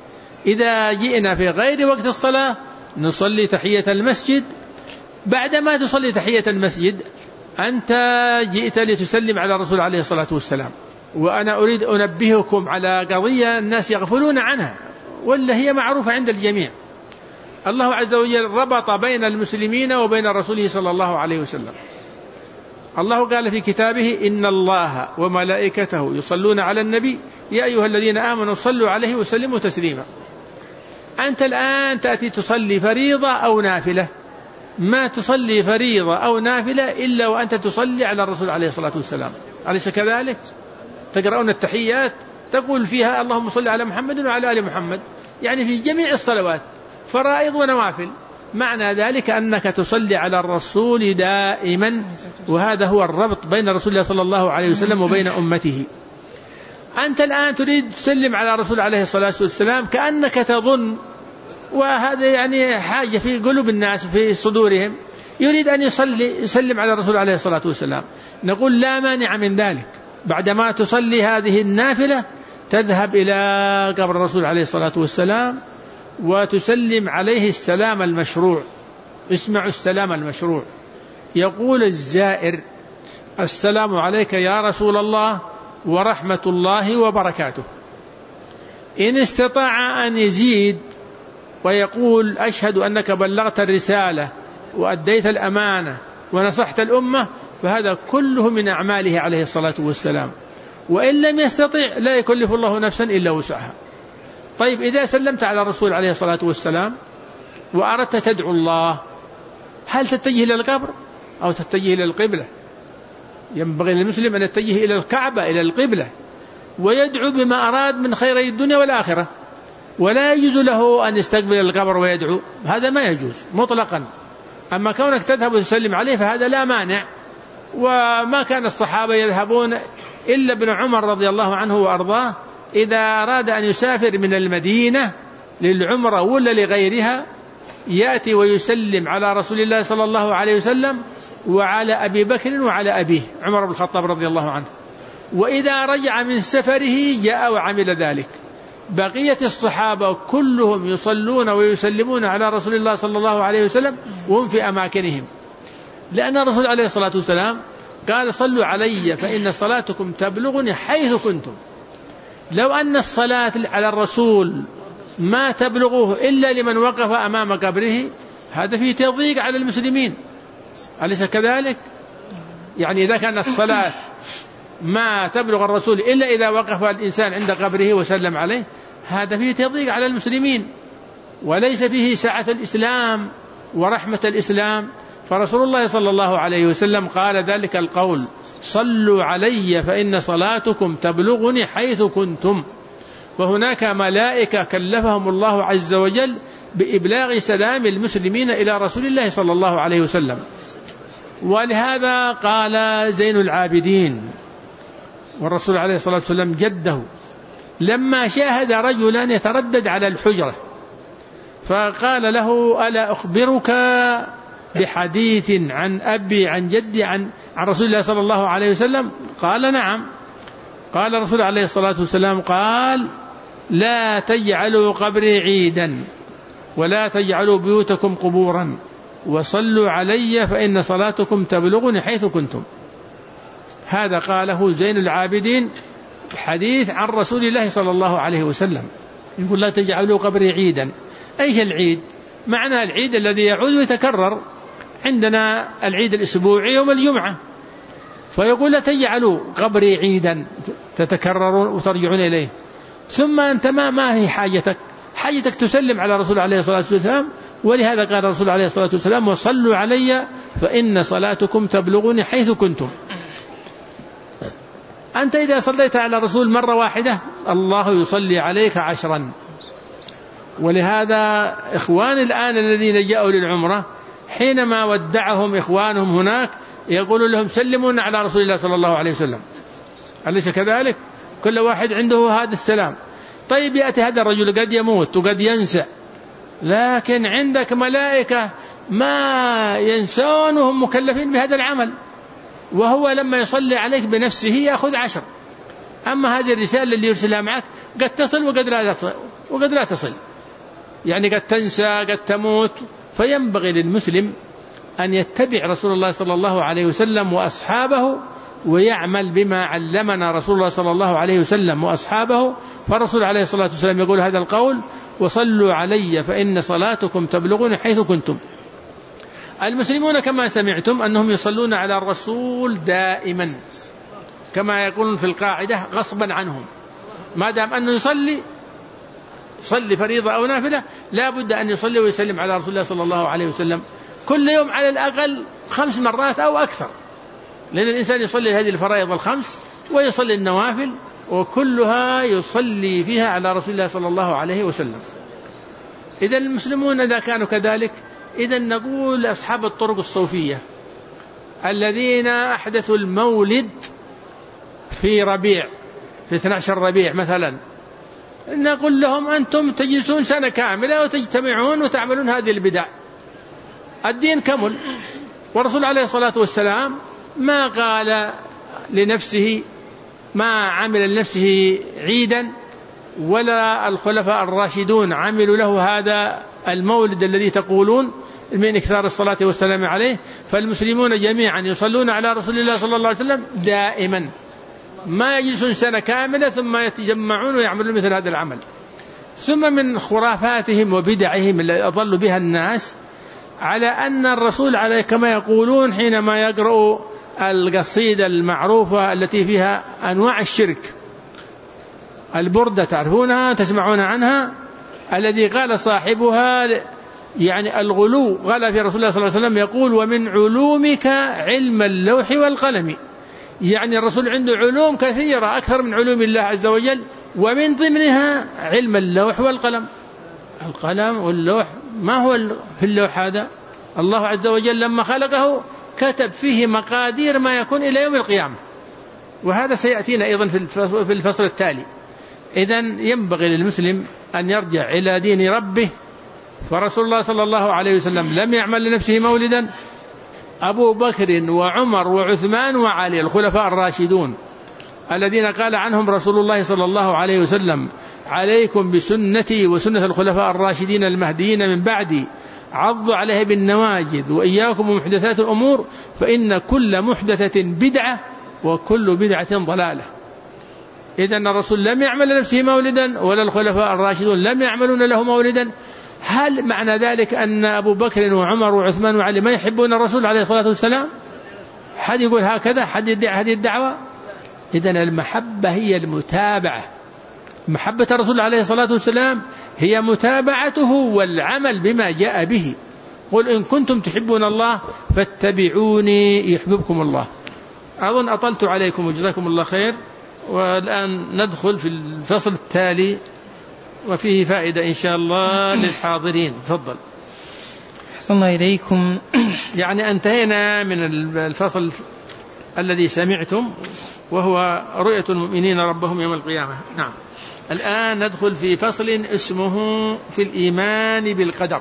إذا جئنا في غير وقت الصلاة نصلي تحية المسجد. بعدما تصلي تحية المسجد أنت جئت لتسلم على الرسول عليه الصلاة والسلام، وأنا أريد أنبهكم على قضية الناس يغفلون عنها ولا هي معروفة عند الجميع. الله عز وجل ربط بين المسلمين وبين رسوله صلى الله عليه وسلم. الله قال في كتابه: إن الله وملائكته يصلون على النبي يا أيها الذين آمنوا صلوا عليه وسلموا تسليما. أنت الآن تأتي تصلي فريضة أو نافلة، ما تصلي فريضة أو نافلة إلا وأنت تصلي على الرسول عليه الصلاة والسلام، أليس كذلك؟ تقرؤون التحيات تقول فيها اللهم صل على محمد وعلى آل محمد، يعني في جميع الصلوات فرائض ونوافل. معنى ذلك أنك تصلي على الرسول دائما، وهذا هو الربط بين رسول الله صلى الله عليه وسلم وبين أمته. أنت الآن تريد تسلم على الرسول عليه الصلاة والسلام كأنك تظن، وهذا يعني حاجة في قلوب الناس في صدورهم، يريد أن يسلم على الرسول عليه الصلاة والسلام. نقول لا مانع من ذلك، بعدما تصلي هذه النافلة تذهب إلى قبر الرسول عليه الصلاة والسلام وتسلم عليه السلام المشروع. اسمعوا السلام المشروع، يقول الزائر: السلام عليك يا رسول الله ورحمة الله وبركاته. إن استطاع أن يزيد ويقول: أشهد أنك بلغت الرسالة وأديت الأمانة ونصحت الأمة، فهذا كله من أعماله عليه الصلاة والسلام. وإن لم يستطع لا يكلف الله نفسا إلا وسعها. طيب إذا سلمت على الرسول عليه الصلاة والسلام وأردت تدعو الله، هل تتجه إلى القبر أو تتجه إلى القبلة؟ ينبغي للمسلم أن يتجه إلى الكعبة، إلى القبلة، ويدعو بما أراد من خيري الدنيا والآخرة، ولا يجوز له أن يستقبل القبر ويدعو، هذا ما يجوز مطلقا. أما كونك تذهب وتسلم عليه فهذا لا مانع. وما كان الصحابة يذهبون إلا ابن عمر رضي الله عنه وأرضاه إذا أراد أن يسافر من المدينة للعمرة ولا لغيرها يأتي ويسلم على رسول الله صلى الله عليه وسلم وعلى أبي بكر وعلى أبيه عمر بن الخطاب رضي الله عنه. وإذا رجع من سفره جاء وعمل ذلك. بقية الصحابة كلهم يصلون ويسلمون على رسول الله صلى الله عليه وسلم وهم في أماكنهم، لأن الرسول عليه الصلاة والسلام قال: صلوا علي فإن صلاتكم تبلغني حيث كنتم. لو أن الصلاة على الرسول ما تبلغه إلا لمن وقف أمام قبره، هذا فيه تضييق على المسلمين، أليس كذلك؟ يعني إذا كان الصلاة ما تبلغ الرسول إلا إذا وقف الإنسان عند قبره وسلم عليه، هذا فيه تضييق على المسلمين، وليس فيه سعة الإسلام ورحمة الإسلام. فرسول الله صلى الله عليه وسلم قال ذلك القول: صلوا علي فإن صلاتكم تبلغني حيث كنتم. وهناك ملائكة كلفهم الله عز وجل بإبلاغ سلام المسلمين إلى رسول الله صلى الله عليه وسلم. ولهذا قال زين العابدين والرسول عليه الصلاة والسلام جده لما شاهد رجلا يتردد على الحجرة فقال له: ألا أخبرك بحديث عن أبي عن جدي عن رسول الله صلى الله عليه وسلم؟ قال: نعم. قال الرسول عليه الصلاة والسلام قال: لا تجعلوا قبري عيدا ولا تجعلوا بيوتكم قبورا وصلوا علي فإن صلاتكم تبلغني حيث كنتم. هذا قاله زين العابدين حديث عن رسول الله صلى الله عليه وسلم، يقول: لا تجعلوا قبري عيدا. أيش العيد؟ معنى العيد الذي يعود ويتكرر. عندنا العيد الأسبوعي يوم الجمعة، فيقول: لا تجعلوا قبري عيدا تتكررون وترجعون إليه. ثم أنت ما هي حاجتك؟ حاجتك تسلم على رسول عليه الصلاة والسلام، ولهذا قال الرسول عليه الصلاة والسلام: وصلوا علي فإن صلاتكم تبلغني حيث كنتم. أنت إذا صليت على الرسول مرة واحدة الله يصلي عليك 10. ولهذا إخوان الآن الذين جاءوا للعمرة حينما ودعهم إخوانهم هناك يقولون لهم: سلمونا على رسول الله صلى الله عليه وسلم، أليس كذلك؟ كل واحد عنده هذا السلام. طيب يأتي هذا الرجل قد يموت وقد ينسى، لكن عندك ملائكة ما ينسون وهم مكلفين بهذا العمل، وهو لما يصلي عليك بنفسه يأخذ 10. أما هذه الرسالة اللي يرسلها معك قد تصل وقد لا تصل، يعني قد تنسى قد تموت، فينبغي للمسلم أن يتبع رسول الله صلى الله عليه وسلم وأصحابه ويعمل بما علمنا رسول الله صلى الله عليه وسلم وأصحابه. فالرسول عليه الصلاة والسلام يقول هذا القول: وصلوا علي فإن صلاتكم تبلغون حيث كنتم. المسلمون كما سمعتم أنهم يصلون على الرسول دائما، كما يقولون في القاعدة غصبا عنهم، ما دام أنه يصلي فريضة أو نافلة لا بد أن يصلي ويسلم على رسول الله صلى الله عليه وسلم كل يوم على الأقل 5 مرات أو أكثر، لأن الإنسان يصلي هذه الفرائض 5 ويصلي النوافل وكلها يصلي فيها على رسول الله صلى الله عليه وسلم. إذا المسلمون إذا كانوا كذلك، إذا نقول لأصحاب الطرق الصوفية الذين أحدثوا المولد في ربيع، في 12 ربيع مثلا، نقول لهم: أنتم تجلسون سنة كاملة وتجتمعون وتعملون هذه البدع. الدين كمل، والرسول عليه الصلاة والسلام ما قال لنفسه، ما عمل لنفسه عيدا، ولا الخلفاء الراشدون عملوا له هذا المولد الذي تقولون من إكثار الصلاة والسلام عليه. فالمسلمون جميعا يصلون على رسول الله صلى الله عليه وسلم دائما، ما يجلسون سنة كاملة ثم يتجمعون ويعملون مثل هذا العمل. ثم من خرافاتهم وبدعهم التي أضلوا بها الناس على أن الرسول عليه كما يقولون حينما يقرأ القصيدة المعروفة التي فيها أنواع الشرك، البردة تعرفونها تسمعون عنها، الذي قال صاحبها يعني الغلو غلا في رسول الله صلى الله عليه وسلم، يقول: ومن علومك علم اللوح والقلم. يعني الرسول عنده علوم كثيرة أكثر من علوم الله عز وجل، ومن ضمنها علم اللوح والقلم. القلم واللوح ما هو في اللوح هذا؟ الله عز وجل لما خلقه كتب فيه مقادير ما يكون إلى يوم القيامة، وهذا سيأتينا أيضا في الفصل التالي. إذن ينبغي للمسلم أن يرجع إلى دين ربه. فرسول الله صلى الله عليه وسلم لم يعمل لنفسه مولدا، أبو بكر وعمر وعثمان وعلي الخلفاء الراشدون الذين قال عنهم رسول الله صلى الله عليه وسلم: عليكم بسنتي وسنة الخلفاء الراشدين المهديين من بعدي، عضوا عليها بالنواجذ، وإياكم ومحدثات الأمور، فإن كل محدثة بدعة وكل بدعة ضلالة. إذن الرسول لم يعمل لنفسه مولدا، ولا الخلفاء الراشدون لم يعملون له مولدا. هل معنى ذلك أن أبو بكر وعمر وعثمان وعلي ما يحبون الرسول عليه الصلاة والسلام؟ حد يقول هكذا؟ حد يدعي هذه الدعوة؟ إذن المحبة هي المتابعة، محبة الرسول عليه الصلاة والسلام هي متابعته والعمل بما جاء به. قل إن كنتم تحبون الله فاتبعوني يحببكم الله. أظن أطلت عليكم وجزاكم الله خير، والآن ندخل في الفصل التالي وفيه فائدة إن شاء الله للحاضرين. تفضل. أحسن الله إليكم. يعني انتهينا من الفصل الذي سمعتم وهو رؤية المؤمنين ربهم يوم القيامة. نعم، الآن ندخل في فصل اسمه في الإيمان بالقدر.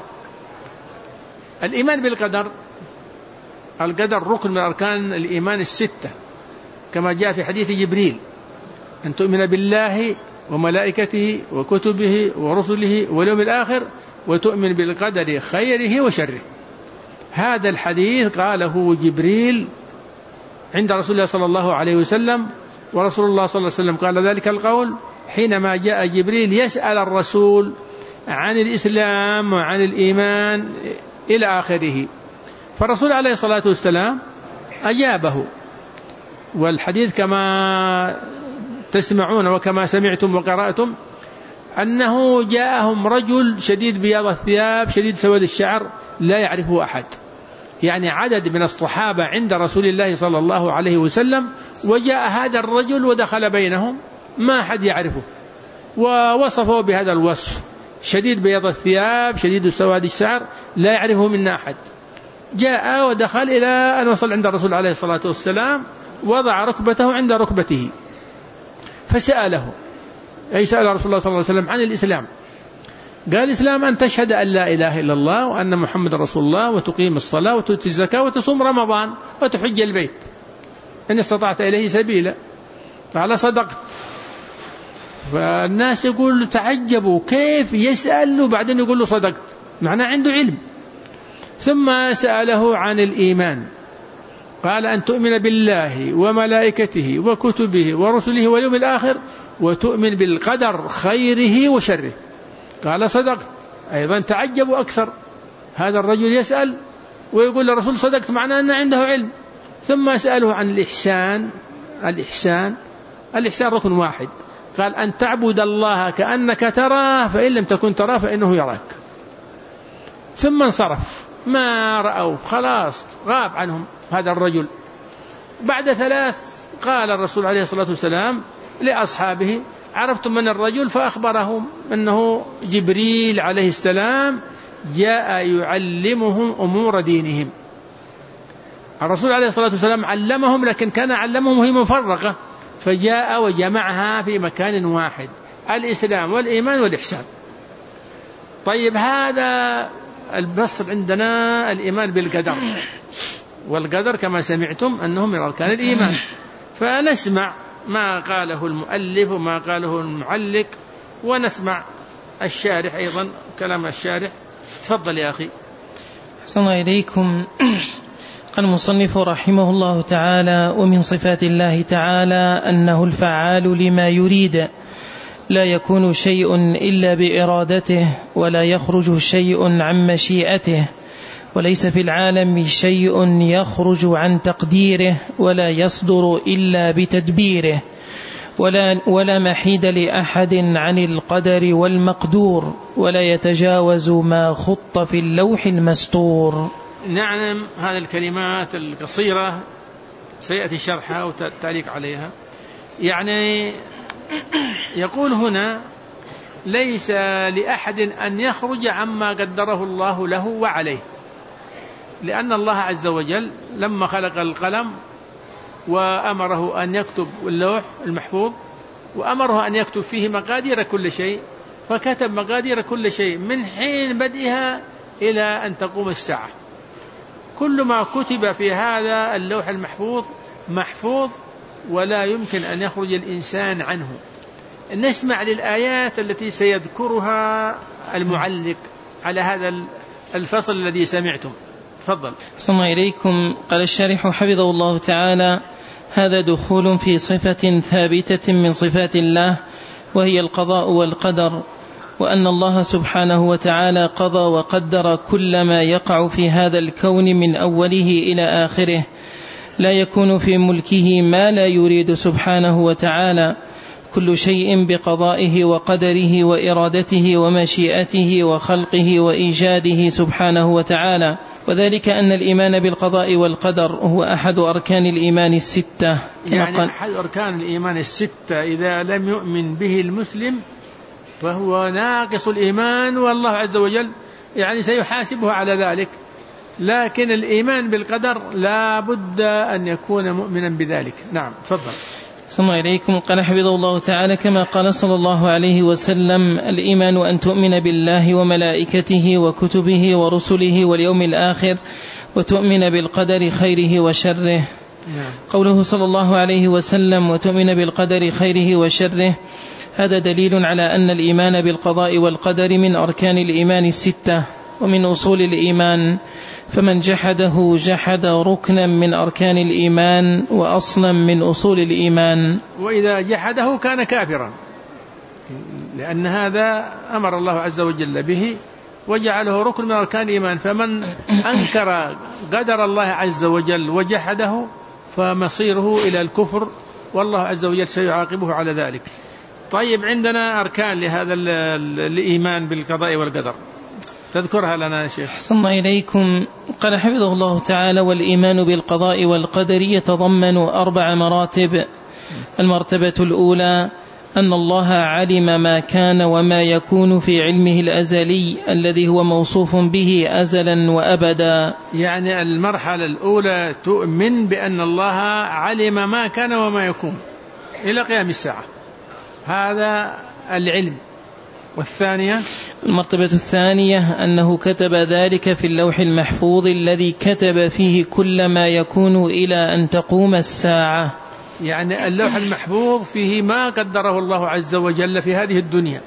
الإيمان بالقدر، القدر ركن من أركان الإيمان 6 كما جاء في حديث جبريل: أن تؤمن بالله وملائكته وكتبه ورسله واليوم الآخر وتؤمن بالقدر خيره وشره. هذا الحديث قاله جبريل عند رسول الله صلى الله عليه وسلم، ورسول الله صلى الله عليه وسلم قال ذلك القول حينما جاء جبريل يسأل الرسول عن الإسلام وعن الإيمان إلى آخره، فالرسول عليه الصلاة والسلام أجابه. والحديث كما تسمعون وكما سمعتم وقرأتم أنه جاءهم رجل شديد بياض الثياب شديد سواد الشعر لا يعرفه أحد، يعني عدد من الصحابة عند رسول الله صلى الله عليه وسلم، وجاء هذا الرجل ودخل بينهم ما أحد يعرفه، ووصفه بهذا الوصف: شديد بياض الثياب شديد سواد الشعر لا يعرفه منا أحد. جاء ودخل إلى أن وصل عند الرسول عليه الصلاة والسلام، وضع ركبته عند ركبته فسأله، أي سأل رسول الله صلى الله عليه وسلم عن الإسلام. قال: الإسلام أن تشهد أن لا إله إلا الله وأن محمد رسول الله وتقيم الصلاة وتؤتي الزكاة وتصوم رمضان وتحج البيت إن استطعت إليه سبيلا. قال: صدقت. فالناس يقول تعجبوا كيف يسأل وبعدين يقول له صدقت، معناه عنده علم. ثم سأله عن الإيمان، قال أن تؤمن بالله وملائكته وكتبه ورسله واليوم الآخر وتؤمن بالقدر خيره وشره. قال صدقت. أيضا تعجبوا أكثر، هذا الرجل يسأل ويقول للرسول صدقت، معناه أن عنده علم. ثم سأله عن الإحسان. الإحسان ركن واحد، قال أن تعبد الله كأنك تراه فإن لم تكن تراه فإنه يراك. ثم انصرف، ما رأوا، خلاص غاب عنهم هذا الرجل. بعد 3 قال الرسول عليه الصلاة والسلام لأصحابه عرفتم من الرجل؟ فأخبرهم أنه جبريل عليه السلام جاء يعلمهم أمور دينهم. الرسول عليه الصلاة والسلام علمهم، لكن كان علمهم وهي مفرقة، فجاء وجمعها في مكان واحد، الإسلام والإيمان والإحسان. طيب هذا البسط عندنا الإيمان بالقدر، والقدر كما سمعتم أنه من أركان الإيمان. فنسمع ما قاله المؤلف وما قاله المعلق، ونسمع الشارح أيضا كلام الشارح. تفضل يا أخي. أحسن إليكم. قال المصنف رحمه الله تعالى: ومن صفات الله تعالى أنه الفعال لما يريد، لا يكون شيء إلا بإرادته، ولا يخرج شيء عن مشيئته، وليس في العالم شيء يخرج عن تقديره، ولا يصدر إلا بتدبيره، ولا محيد لأحد عن القدر والمقدور، ولا يتجاوز ما خط في اللوح المستور. نعم، هذه الكلمات القصيرة سيأتي شرحها والتعليق عليها. يعني يقول هنا ليس لأحد أن يخرج عما قدره الله له وعليه، لأن الله عز وجل لما خلق القلم وأمره أن يكتب اللوح المحفوظ، وأمره أن يكتب فيه مقادير كل شيء، فكتب مقادير كل شيء من حين بدئها إلى أن تقوم الساعة. كل ما كتب في هذا اللوح المحفوظ محفوظ، ولا يمكن أن يخرج الإنسان عنه. نسمع للآيات التي سيذكرها المعلق على هذا الفصل الذي سمعتم. تفضل. صلى الله إليكم. قال الشارح حفظه الله تعالى: هذا دخول في صفة ثابتة من صفات الله، وهي القضاء والقدر، وأن الله سبحانه وتعالى قضى وقدر كل ما يقع في هذا الكون من أوله إلى آخره، لا يكون في ملكه ما لا يريد سبحانه وتعالى، كل شيء بقضائه وقدره وإرادته ومشيئته وخلقه وإيجاده سبحانه وتعالى. وذلك أن الإيمان بالقضاء والقدر هو أحد أركان الإيمان الستة. يعني أحد أركان الإيمان الستة، إذا لم يؤمن به المسلم فهو ناقص الإيمان، والله عز وجل يعني سيحاسبه على ذلك. لكن الإيمان بالقدر لا بد أن يكون مؤمنا بذلك. نعم، تفضل. صلى الله إليكم. قال حفظه الله تعالى: كما قال صلى الله عليه وسلم: الإيمان أن تؤمن بالله وملائكته وكتبه ورسله واليوم الآخر، وتؤمن بالقدر خيره وشره. قوله صلى الله عليه وسلم: وتؤمن بالقدر خيره وشره، هذا دليل على أن الإيمان بالقضاء والقدر من أركان الإيمان الستة ومن أصول الإيمان، فمن جحده جحد ركنا من أركان الإيمان وأصلا من أصول الإيمان. وإذا جحده كان كافرا، لأن هذا أمر الله عز وجل به وجعله ركن من أركان الإيمان. فمن أنكر قدر الله عز وجل وجحده فمصيره إلى الكفر، والله عز وجل سيعاقبه على ذلك. طيب، عندنا أركان لهذا الإيمان بالقضاء والقدر، تذكرها لنا يا شيخ. صلى الله إليكم. قال حفظه الله تعالى: والإيمان بالقضاء والقدر يتضمن 4 مراتب. المرتبة الأولى أن الله علم ما كان وما يكون في علمه الأزلي الذي هو موصوف به أزلا وأبدا. يعني المرحلة الأولى تؤمن بأن الله علم ما كان وما يكون إلى قيام الساعة، هذا العلم. والثانية المرتبة الثانية أنه كتب ذلك في اللوح المحفوظ الذي كتب فيه كل ما يكون إلى أن تقوم الساعة. يعني اللوح المحفوظ فيه ما قدره الله عز وجل في هذه الدنيا،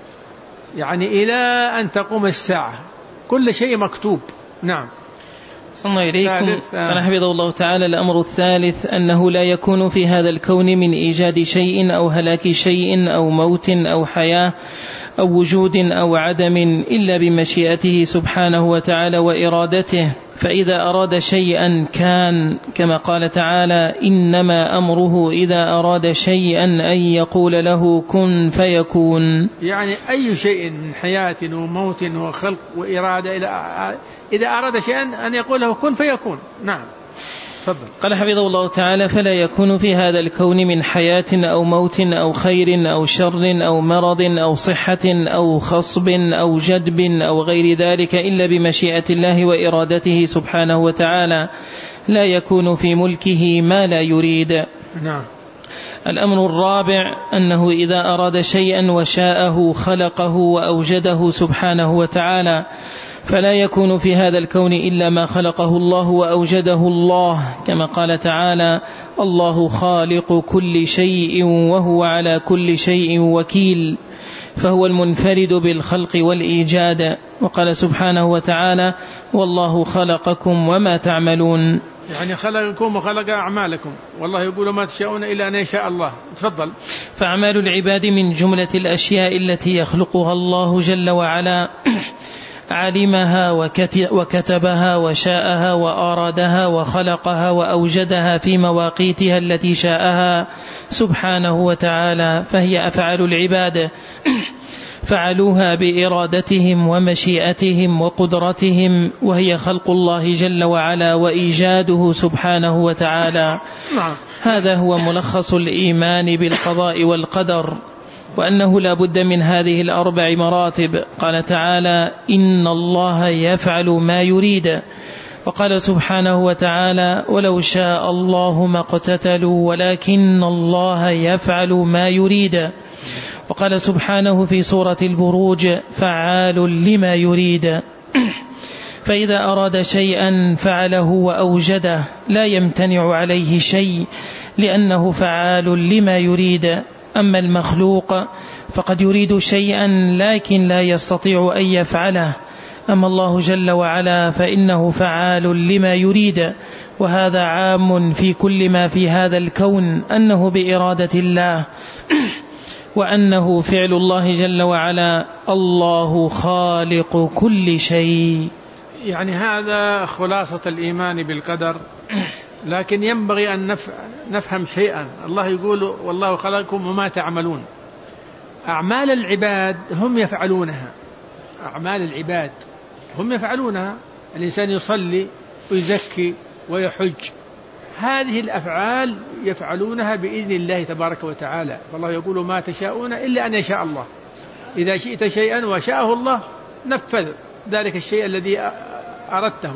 يعني إلى أن تقوم الساعة كل شيء مكتوب. نعم. صلى إليكم. قال حفظه الله تعالى: الأمر الثالث أنه لا يكون في هذا الكون من إيجاد شيء أو هلاك شيء أو موت أو حياة أو وجود أو عدم إلا بمشيئته سبحانه وتعالى وإرادته، فإذا أراد شيئا كان، كما قال تعالى: إنما أمره إذا أراد شيئا أن يقول له كن فيكون. يعني أي شيء من حياة وموت وخلق وإرادة إذا أراد شيئا أن يقول له كن فيكون. نعم. تفضل. قال حفظه الله تعالى: فلا يكون في هذا الكون من حياة أو موت أو خير أو شر أو مرض أو صحة أو خصب أو جدب أو غير ذلك إلا بمشيئة الله وإرادته سبحانه وتعالى، لا يكون في ملكه ما لا يريد. نعم. الأمر الرابع أنه إذا أراد شيئا وشاءه خلقه وأوجده سبحانه وتعالى، فلا يكون في هذا الكون إلا ما خلقه الله وأوجده الله، كما قال تعالى: الله خالق كل شيء وهو على كل شيء وكيل، فهو المنفرد بالخلق والإيجاد. وقال سبحانه وتعالى: والله خلقكم وما تعملون، يعني خلقكم وخلق أعمالكم، والله يقول ما تشاءون إلا أن يشاء الله. تفضل. فأعمال العباد من جملة الأشياء التي يخلقها الله جل وعلا، علمها وكتبها وشاءها وأرادها وخلقها وأوجدها في مواقيتها التي شاءها سبحانه وتعالى، فهي أفعال العباد فعلوها بإرادتهم ومشيئتهم وقدرتهم، وهي خلق الله جل وعلا وإيجاده سبحانه وتعالى. هذا هو ملخص الإيمان بالقضاء والقدر، وأنه لا بد من هذه الأربع مراتب. قال تعالى: إن الله يفعل ما يريد. وقال سبحانه وتعالى: ولو شاء الله ما اقتتلوا ولكن الله يفعل ما يريد. وقال سبحانه في سورة البروج: فعال لما يريد. فإذا أراد شيئا فعله وأوجده، لا يمتنع عليه شيء لأنه فعال لما يريد. أما المخلوق فقد يريد شيئا لكن لا يستطيع أن يفعله، أما الله جل وعلا فإنه فعال لما يريد. وهذا عام في كل ما في هذا الكون، أنه بإرادة الله وأنه فعل الله جل وعلا. الله خالق كل شيء. يعني هذا خلاصة الإيمان بالقدر، لكن ينبغي أن نفهم شيئا. الله يقول: والله خلقكم وما تعملون. أعمال العباد هم يفعلونها، أعمال العباد هم يفعلونها. الإنسان يصلي ويزكي ويحج، هذه الأفعال يفعلونها بإذن الله تبارك وتعالى. فالله يقول: ما تشاءون إلا أن يشاء الله. إذا شئت شيئا وشاءه الله نفذ ذلك الشيء الذي أردته.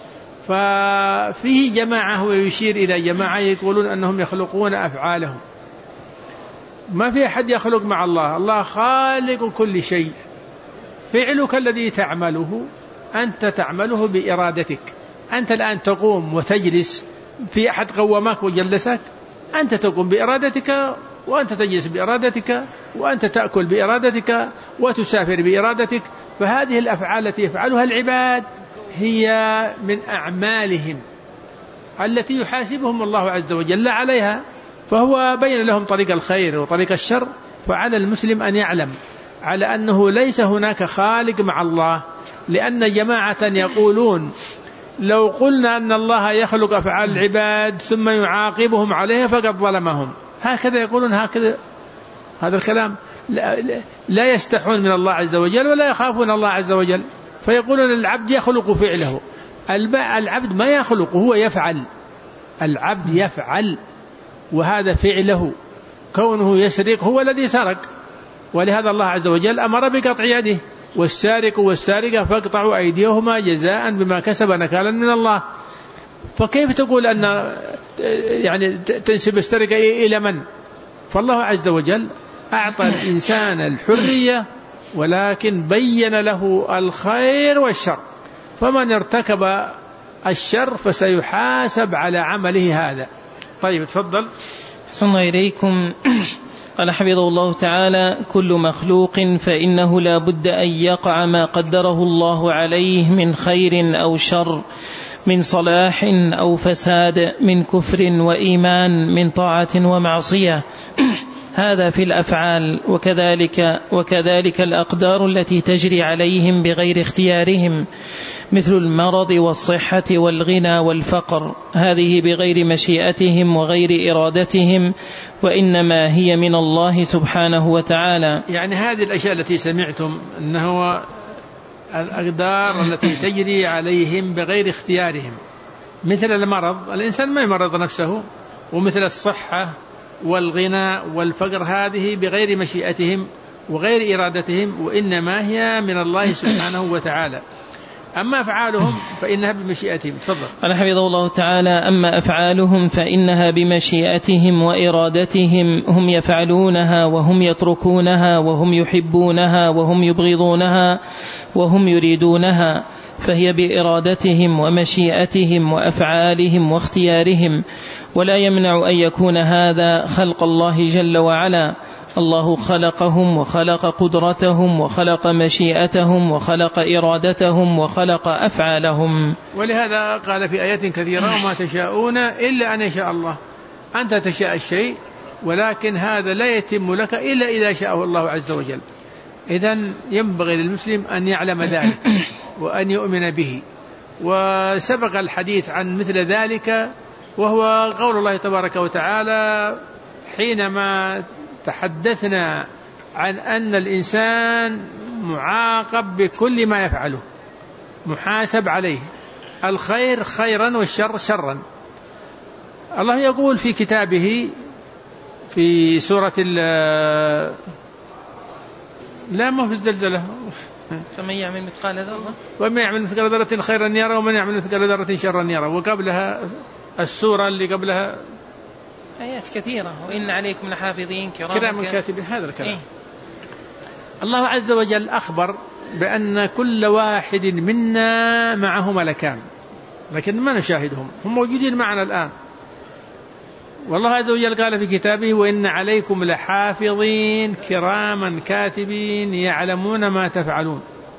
ففيه جماعة ويشير إلى جماعة يقولون أنهم يخلقون أفعالهم. ما في أحد يخلق مع الله، الله خالق كل شيء. فعلك الذي تعمله أنت تعمله بإرادتك. أنت الآن تقوم وتجلس، في أحد قومك وجلسك؟ أنت تقوم بإرادتك، وأنت تجلس بإرادتك، وأنت تأكل بإرادتك، وتسافر بإرادتك. فهذه الأفعال التي يفعلها العباد هي من أعمالهم التي يحاسبهم الله عز وجل عليها. فهو بين لهم طريق الخير وطريق الشر. فعلى المسلم أن يعلم على أنه ليس هناك خالق مع الله، لأن جماعة يقولون: لو قلنا أن الله يخلق أفعال العباد ثم يعاقبهم عليها فقد ظلمهم. هكذا يقولون، هكذا هذا الكلام. لا يستحون من الله عز وجل ولا يخافون الله عز وجل. فيقولون: العبد يخلق فعله. العبد ما يخلق، هو يفعل. العبد يفعل، وهذا فعله. كونه يسرق هو الذي سرق، ولهذا الله عز وجل أمر بقطع يده: والسارق والسارقة فاقطعوا أيديهما جزاء بما كسب نكالا من الله. فكيف تقول أن يعني تنسب السرقة إلى من؟ فالله عز وجل أعطى الإنسان الحرية، ولكن بين له الخير والشر. فمن ارتكب الشر فسيحاسب على عمله هذا. طيب تفضل. صلى إليكم. قال حفظه الله تعالى: كل مخلوق فإنه لا بد أن يقع ما قدره الله عليه من خير أو شر، من صلاح أو فساد، من كفر وإيمان، من طاعة ومعصية. هذا في الأفعال، وكذلك الأقدار التي تجري عليهم بغير اختيارهم، مثل المرض والصحة والغنى والفقر، هذه بغير مشيئتهم وغير إرادتهم، وإنما هي من الله سبحانه وتعالى. يعني هذه الأشياء التي سمعتم أنه الأقدار التي تجري عليهم بغير اختيارهم، مثل المرض، الإنسان ما يمرض نفسه، ومثل الصحة والغنى والفقر، هذه بغير مشيئتهم وغير إرادتهم، وإنما هي من الله سبحانه وتعالى. أما أفعالهم فإنها بمشيئتهم. تفضل. قال حفظه الله تعالى: أما أفعالهم فإنها بمشيئتهم وإرادتهم، هم يفعلونها وهم يتركونها وهم يحبونها وهم يبغضونها وهم يريدونها، فهي بإرادتهم ومشيئتهم وأفعالهم واختيارهم، ولا يمنع أن يكون هذا خلق الله جل وعلا. الله خلقهم وخلق قدرتهم وخلق مشيئتهم وخلق إرادتهم وخلق أفعالهم. ولهذا قال في آيات كثيرة: وما تشاءون إلا أن يشاء الله. أنت تشاء الشيء، ولكن هذا لا يتم لك إلا إذا شاءه الله عز وجل. إذن ينبغي للمسلم أن يعلم ذلك وأن يؤمن به. وسبق الحديث عن مثل ذلك، وهو قول الله تبارك وتعالى حينما تحدثنا عن أن الإنسان معاقب بكل ما يفعله، محاسب عليه، الخير خيرا والشر شرا. الله يقول في كتابه في سورة لا ما في الزلزلة: فمن يعمل مثقال ذرة ومن يعمل مثقال ذرة خيرا يرى ومن يعمل مثقال ذرة شرا يرى. وقبلها السورة اللي قبلها آيات كثيرة: وإن عليكم لحافظين كراما كاتبين. هذا الكلام. الله عز وجل أخبر بأن كل واحد منا معه ملكان، لكن ما نشاهدهم، هم موجودين معنا الآن. والله عز وجل قال في كتابه: وإن عليكم لحافظين كراما كاتبين يعلمون ما تفعلون.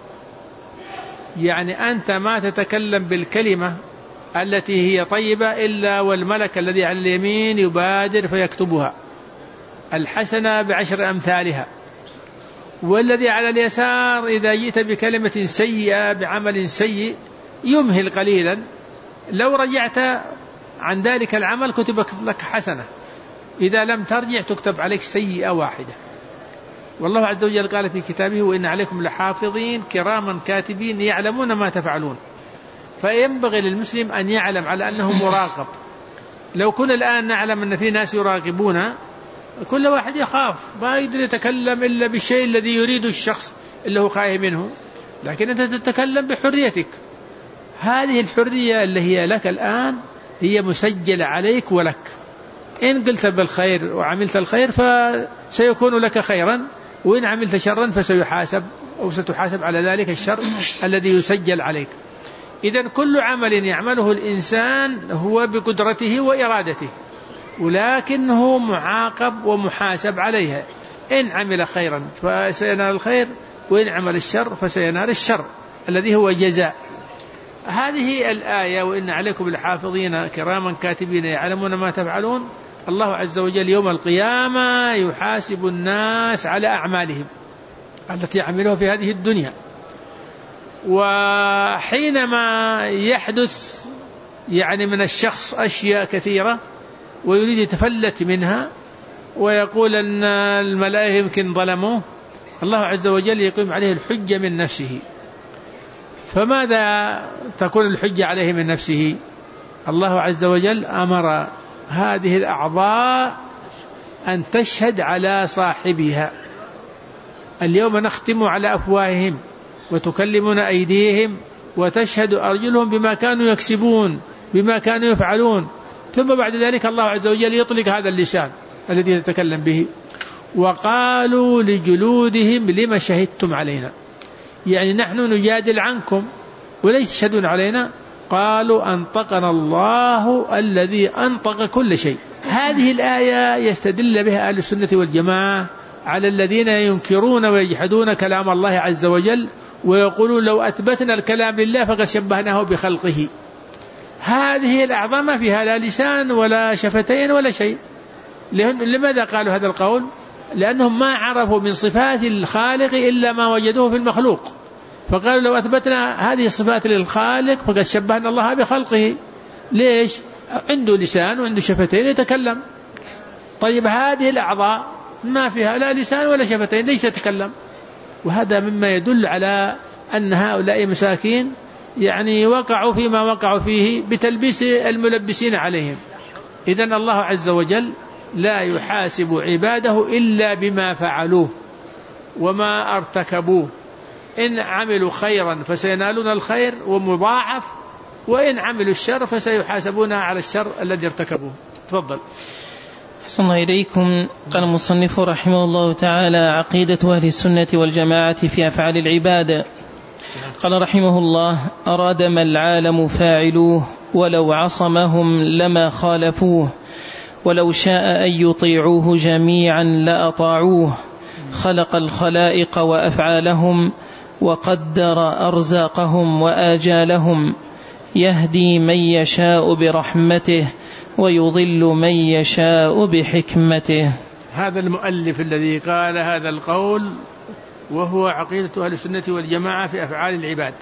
يعني أنت ما تتكلم بالكلمة التي هي طيبة إلا والملك الذي على اليمين يبادر فيكتبها، الحسنة بعشر أمثالها. والذي على اليسار إذا جئت بكلمة سيئة بعمل سيء يمهل قليلا، لو رجعت عن ذلك العمل كتب لك حسنة، إذا لم ترجع تكتب عليك سيئة واحدة. والله عز وجل قال في كتابه: وإن عليكم لحافظين كراما كاتبين يعلمون ما تفعلون. فينبغي للمسلم أن يعلم على أنه مراقب. لو كنا الآن نعلم أن في ناس يراقبون، كل واحد يخاف، ما يقدر يتكلم إلا بالشيء الذي يريد الشخص اللي هو خايف منه، لكن أنت تتكلم بحريتك. هذه الحرية اللي هي لك الآن هي مسجلة عليك ولك. إن قلت بالخير وعملت الخير فسيكون لك خيرا، وإن عملت شرا فسيحاسب أو ستحاسب على ذلك الشر الذي يسجل عليك. إذن كل عمل يعمله الإنسان هو بقدرته وإرادته، ولكنه معاقب ومحاسب عليها. إن عمل خيرا فسينال الخير، وإن عمل الشر فسينال الشر الذي هو جزاء. هذه الآية: وإن عليكم لحافظين كراما كاتبين يعلمون ما تفعلون. الله عز وجل يوم القيامة يحاسب الناس على أعمالهم التي عملوها في هذه الدنيا. وحينما يحدث يعني من الشخص أشياء كثيرة ويريد يتفلت منها ويقول أن الملائكة يمكن ظلموه، الله عز وجل يقيم عليه الحجة من نفسه. فماذا تكون الحجة عليه من نفسه؟ الله عز وجل أمر هذه الأعضاء أن تشهد على صاحبها: اليوم نختم على أفواههم وتكلمنا أيديهم وتشهد أرجلهم بما كانوا يكسبون، بما كانوا يفعلون. ثم بعد ذلك الله عز وجل يطلق هذا اللسان الذي يتكلم به: وقالوا لجلودهم لما شهدتم علينا. يعني نحن نجادل عنكم وليس تشهدون علينا. قالوا أنطقنا الله الذي أنطق كل شيء. هذه الآية يستدل بها أهل السنة والجماعة على الذين ينكرون ويجحدون كلام الله عز وجل ويقولون لو أثبتنا الكلام لله فقد شبهناه بخلقه. هذه الأعضاء ما فيها لا لسان ولا شفتين ولا شيء. لماذا قالوا هذا القول؟ لأنهم ما عرفوا من صفات الخالق إلا ما وجدوه في المخلوق، فقالوا لو أثبتنا هذه الصفات للخالق فقد شبهنا الله بخلقه. ليش؟ عنده لسان وعنده شفتين يتكلم. طيب هذه الأعضاء ما فيها لا لسان ولا شفتين، ليش تتكلم؟ وهذا مما يدل على أن هؤلاء مساكين يعني وقعوا فيما وقعوا فيه بتلبيس الملبسين عليهم. إذن الله عز وجل لا يحاسب عباده إلا بما فعلوه وما ارتكبوه. إن عملوا خيرا فسينالون الخير ومضاعف، وإن عملوا الشر فسيحاسبون على الشر الذي ارتكبوه. تفضل. أحسن الله إليكم. قال المصنف رحمه الله تعالى: عقيدة أهل السنة والجماعة في أفعال العباد. قال رحمه الله: أراد ما العالم فاعلوه ولو عصمهم لما خالفوه، ولو شاء أن يطيعوه جميعا لأطاعوه. خلق الخلائق وأفعالهم وقدر أرزاقهم وآجالهم، يهدي من يشاء برحمته ويضل من يشاء بحكمته. هذا المؤلف الذي قال هذا القول وهو عقيدة أهل السنة والجماعة في أفعال العباد.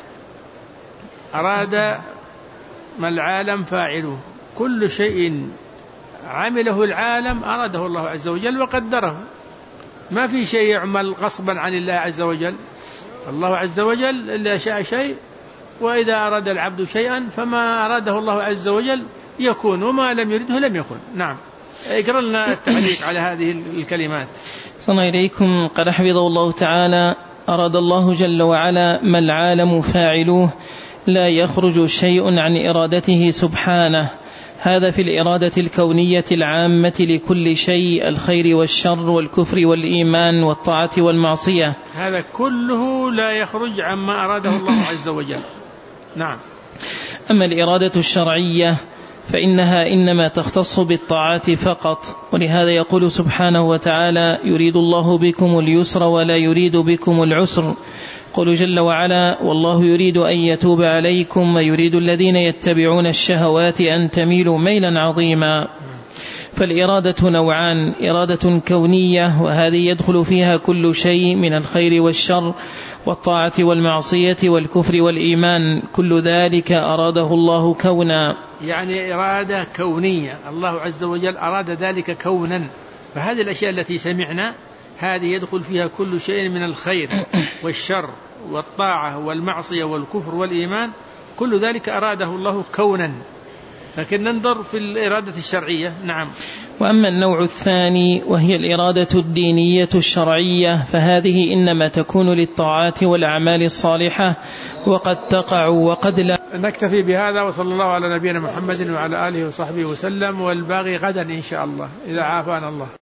أراد ما العالم فاعله، كل شيء عمله العالم أراده الله عز وجل وقدره، ما في شيء يعمل غصبا عن الله عز وجل. الله عز وجل إلا شاء شيء، وإذا أراد العبد شيئا فما أراده الله عز وجل يكون، وما لم يرده لم يكن. نعم، اقرأ لنا التعليق على هذه الكلمات. صلى الله إليكم. قال حفظه الله تعالى: أراد الله جل وعلا ما العالم فاعلوه، لا يخرج شيء عن إرادته سبحانه. هذا في الإرادة الكونية العامة لكل شيء، الخير والشر والكفر والإيمان والطاعة والمعصية، هذا كله لا يخرج عما أراده الله عز وجل. نعم. أما الإرادة الشرعية فإنها إنما تختص بالطاعات فقط، ولهذا يقول سبحانه وتعالى: يريد الله بكم اليسر ولا يريد بكم العسر. قل جل وعلا: والله يريد أن يتوب عليكم ويريد الذين يتبعون الشهوات أن تميلوا ميلا عظيما. فالإرادة نوعان: إرادة كونية، وهذه يدخل فيها كل شيء من الخير والشر والطاعة والمعصية والكفر والإيمان، كل ذلك أراده الله كونا. يعني إرادة كونية، الله عز وجل أراد ذلك كونا. فهذه الأشياء التي سمعنا هذه يدخل فيها كل شيء من الخير والشر والطاعة والمعصية والكفر والإيمان، كل ذلك أراده الله كونا. لكن ننظر في الإرادة الشرعية. نعم. وأما النوع الثاني وهي الإرادة الدينية الشرعية، فهذه إنما تكون للطاعات والأعمال الصالحة، وقد تقع وقد لا. نكتفي بهذا، وصلى الله على نبينا محمد وعلى آله وصحبه وسلم، والباقي غدا إن شاء الله إذا عافانا الله.